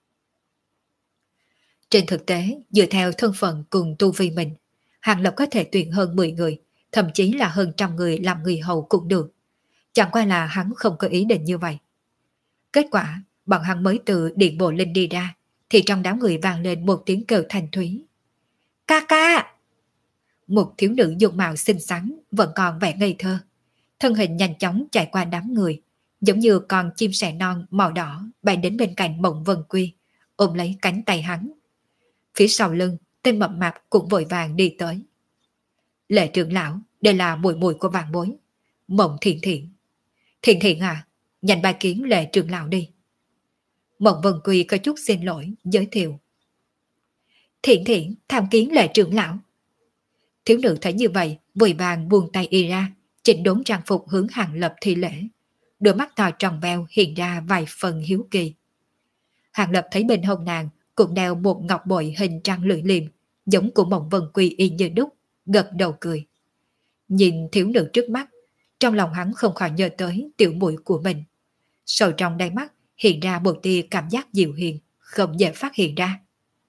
Trên thực tế, dựa theo thân phận cùng tu vi mình, Hàng Lập có thể tuyển hơn mười người, thậm chí là hơn trăm người làm người hầu cũng được. Chẳng qua là hắn không có ý định như vậy. Kết quả, bọn hắn mới từ Điện Bộ Linh đi ra, thì trong đám người vang lên một tiếng kêu thanh thúy. Ca ca! Một thiếu nữ dung mạo xinh xắn, vẫn còn vẻ ngây thơ. Thân hình nhanh chóng chạy qua đám người, giống như con chim sẻ non màu đỏ bay đến bên cạnh Mộng Vân Quy, ôm lấy cánh tay hắn. Phía sau lưng, tên mập mạp cũng vội vàng đi tới. Lệ trưởng lão, đây là mùi mùi của vàng bối. Mộng Thiện Thiện. Thiện Thiện à, nhanh bài kiến Lệ trưởng lão đi. Mộng Vân Quy có chút xin lỗi, giới thiệu. Thiện Thiện tham kiến Lệ trưởng lão. Thiếu nữ thấy như vậy, vội vàng buông tay y ra, chỉnh đốn trang phục hướng Hàng Lập thi lễ. Đôi mắt to tròn veo hiện ra vài phần hiếu kỳ. Hàng Lập thấy bên hông nàng cũng đeo một ngọc bội hình trăng lưỡi liềm, giống của Mộng Vân Quy y như đúc, gật đầu cười. Nhìn thiếu nữ trước mắt, trong lòng hắn không khỏi nhớ tới tiểu muội của mình. Sâu trong đáy mắt hiện ra một tia cảm giác dịu hiền, không dễ phát hiện ra.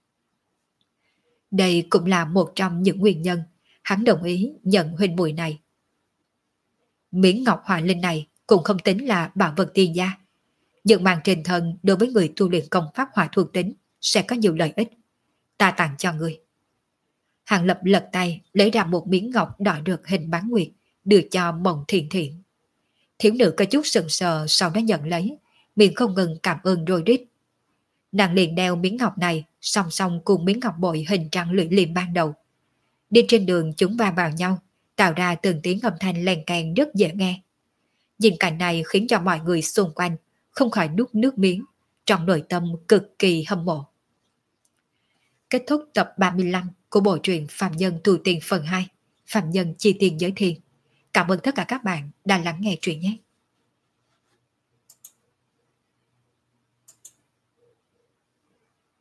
Đây cũng là một trong những nguyên nhân hắn đồng ý nhận huynh muội này. Miếng ngọc hỏa linh này cũng không tính là bảo vật tiên gia. Nhưng mang trên thân đối với người tu luyện công pháp hỏa thuộc tính sẽ có nhiều lợi ích. Ta tặng cho người. Hàng Lập lật tay lấy ra một miếng ngọc đỏ được hình bán nguyệt, đưa cho Mộng Thiện Thiện. Thiếu nữ có chút sừng sờ sau đó nhận lấy, miệng không ngừng cảm ơn đôi rít. Nàng liền đeo miếng ngọc này song song cùng miếng ngọc bội hình trăng lưỡi liềm ban đầu. Đi trên đường chúng va vào nhau, tạo ra từng tiếng âm thanh len keng rất dễ nghe. Nhìn cảnh này khiến cho mọi người xung quanh không khỏi nuốt nước miếng, trong nội tâm cực kỳ hâm mộ. Kết thúc tập ba mươi lăm của bộ truyện Phạm Nhân Tu Tiên phần hai, Phạm Nhân Chi Tiên Giới Thiên. Cảm ơn tất cả các bạn đã lắng nghe truyện nhé.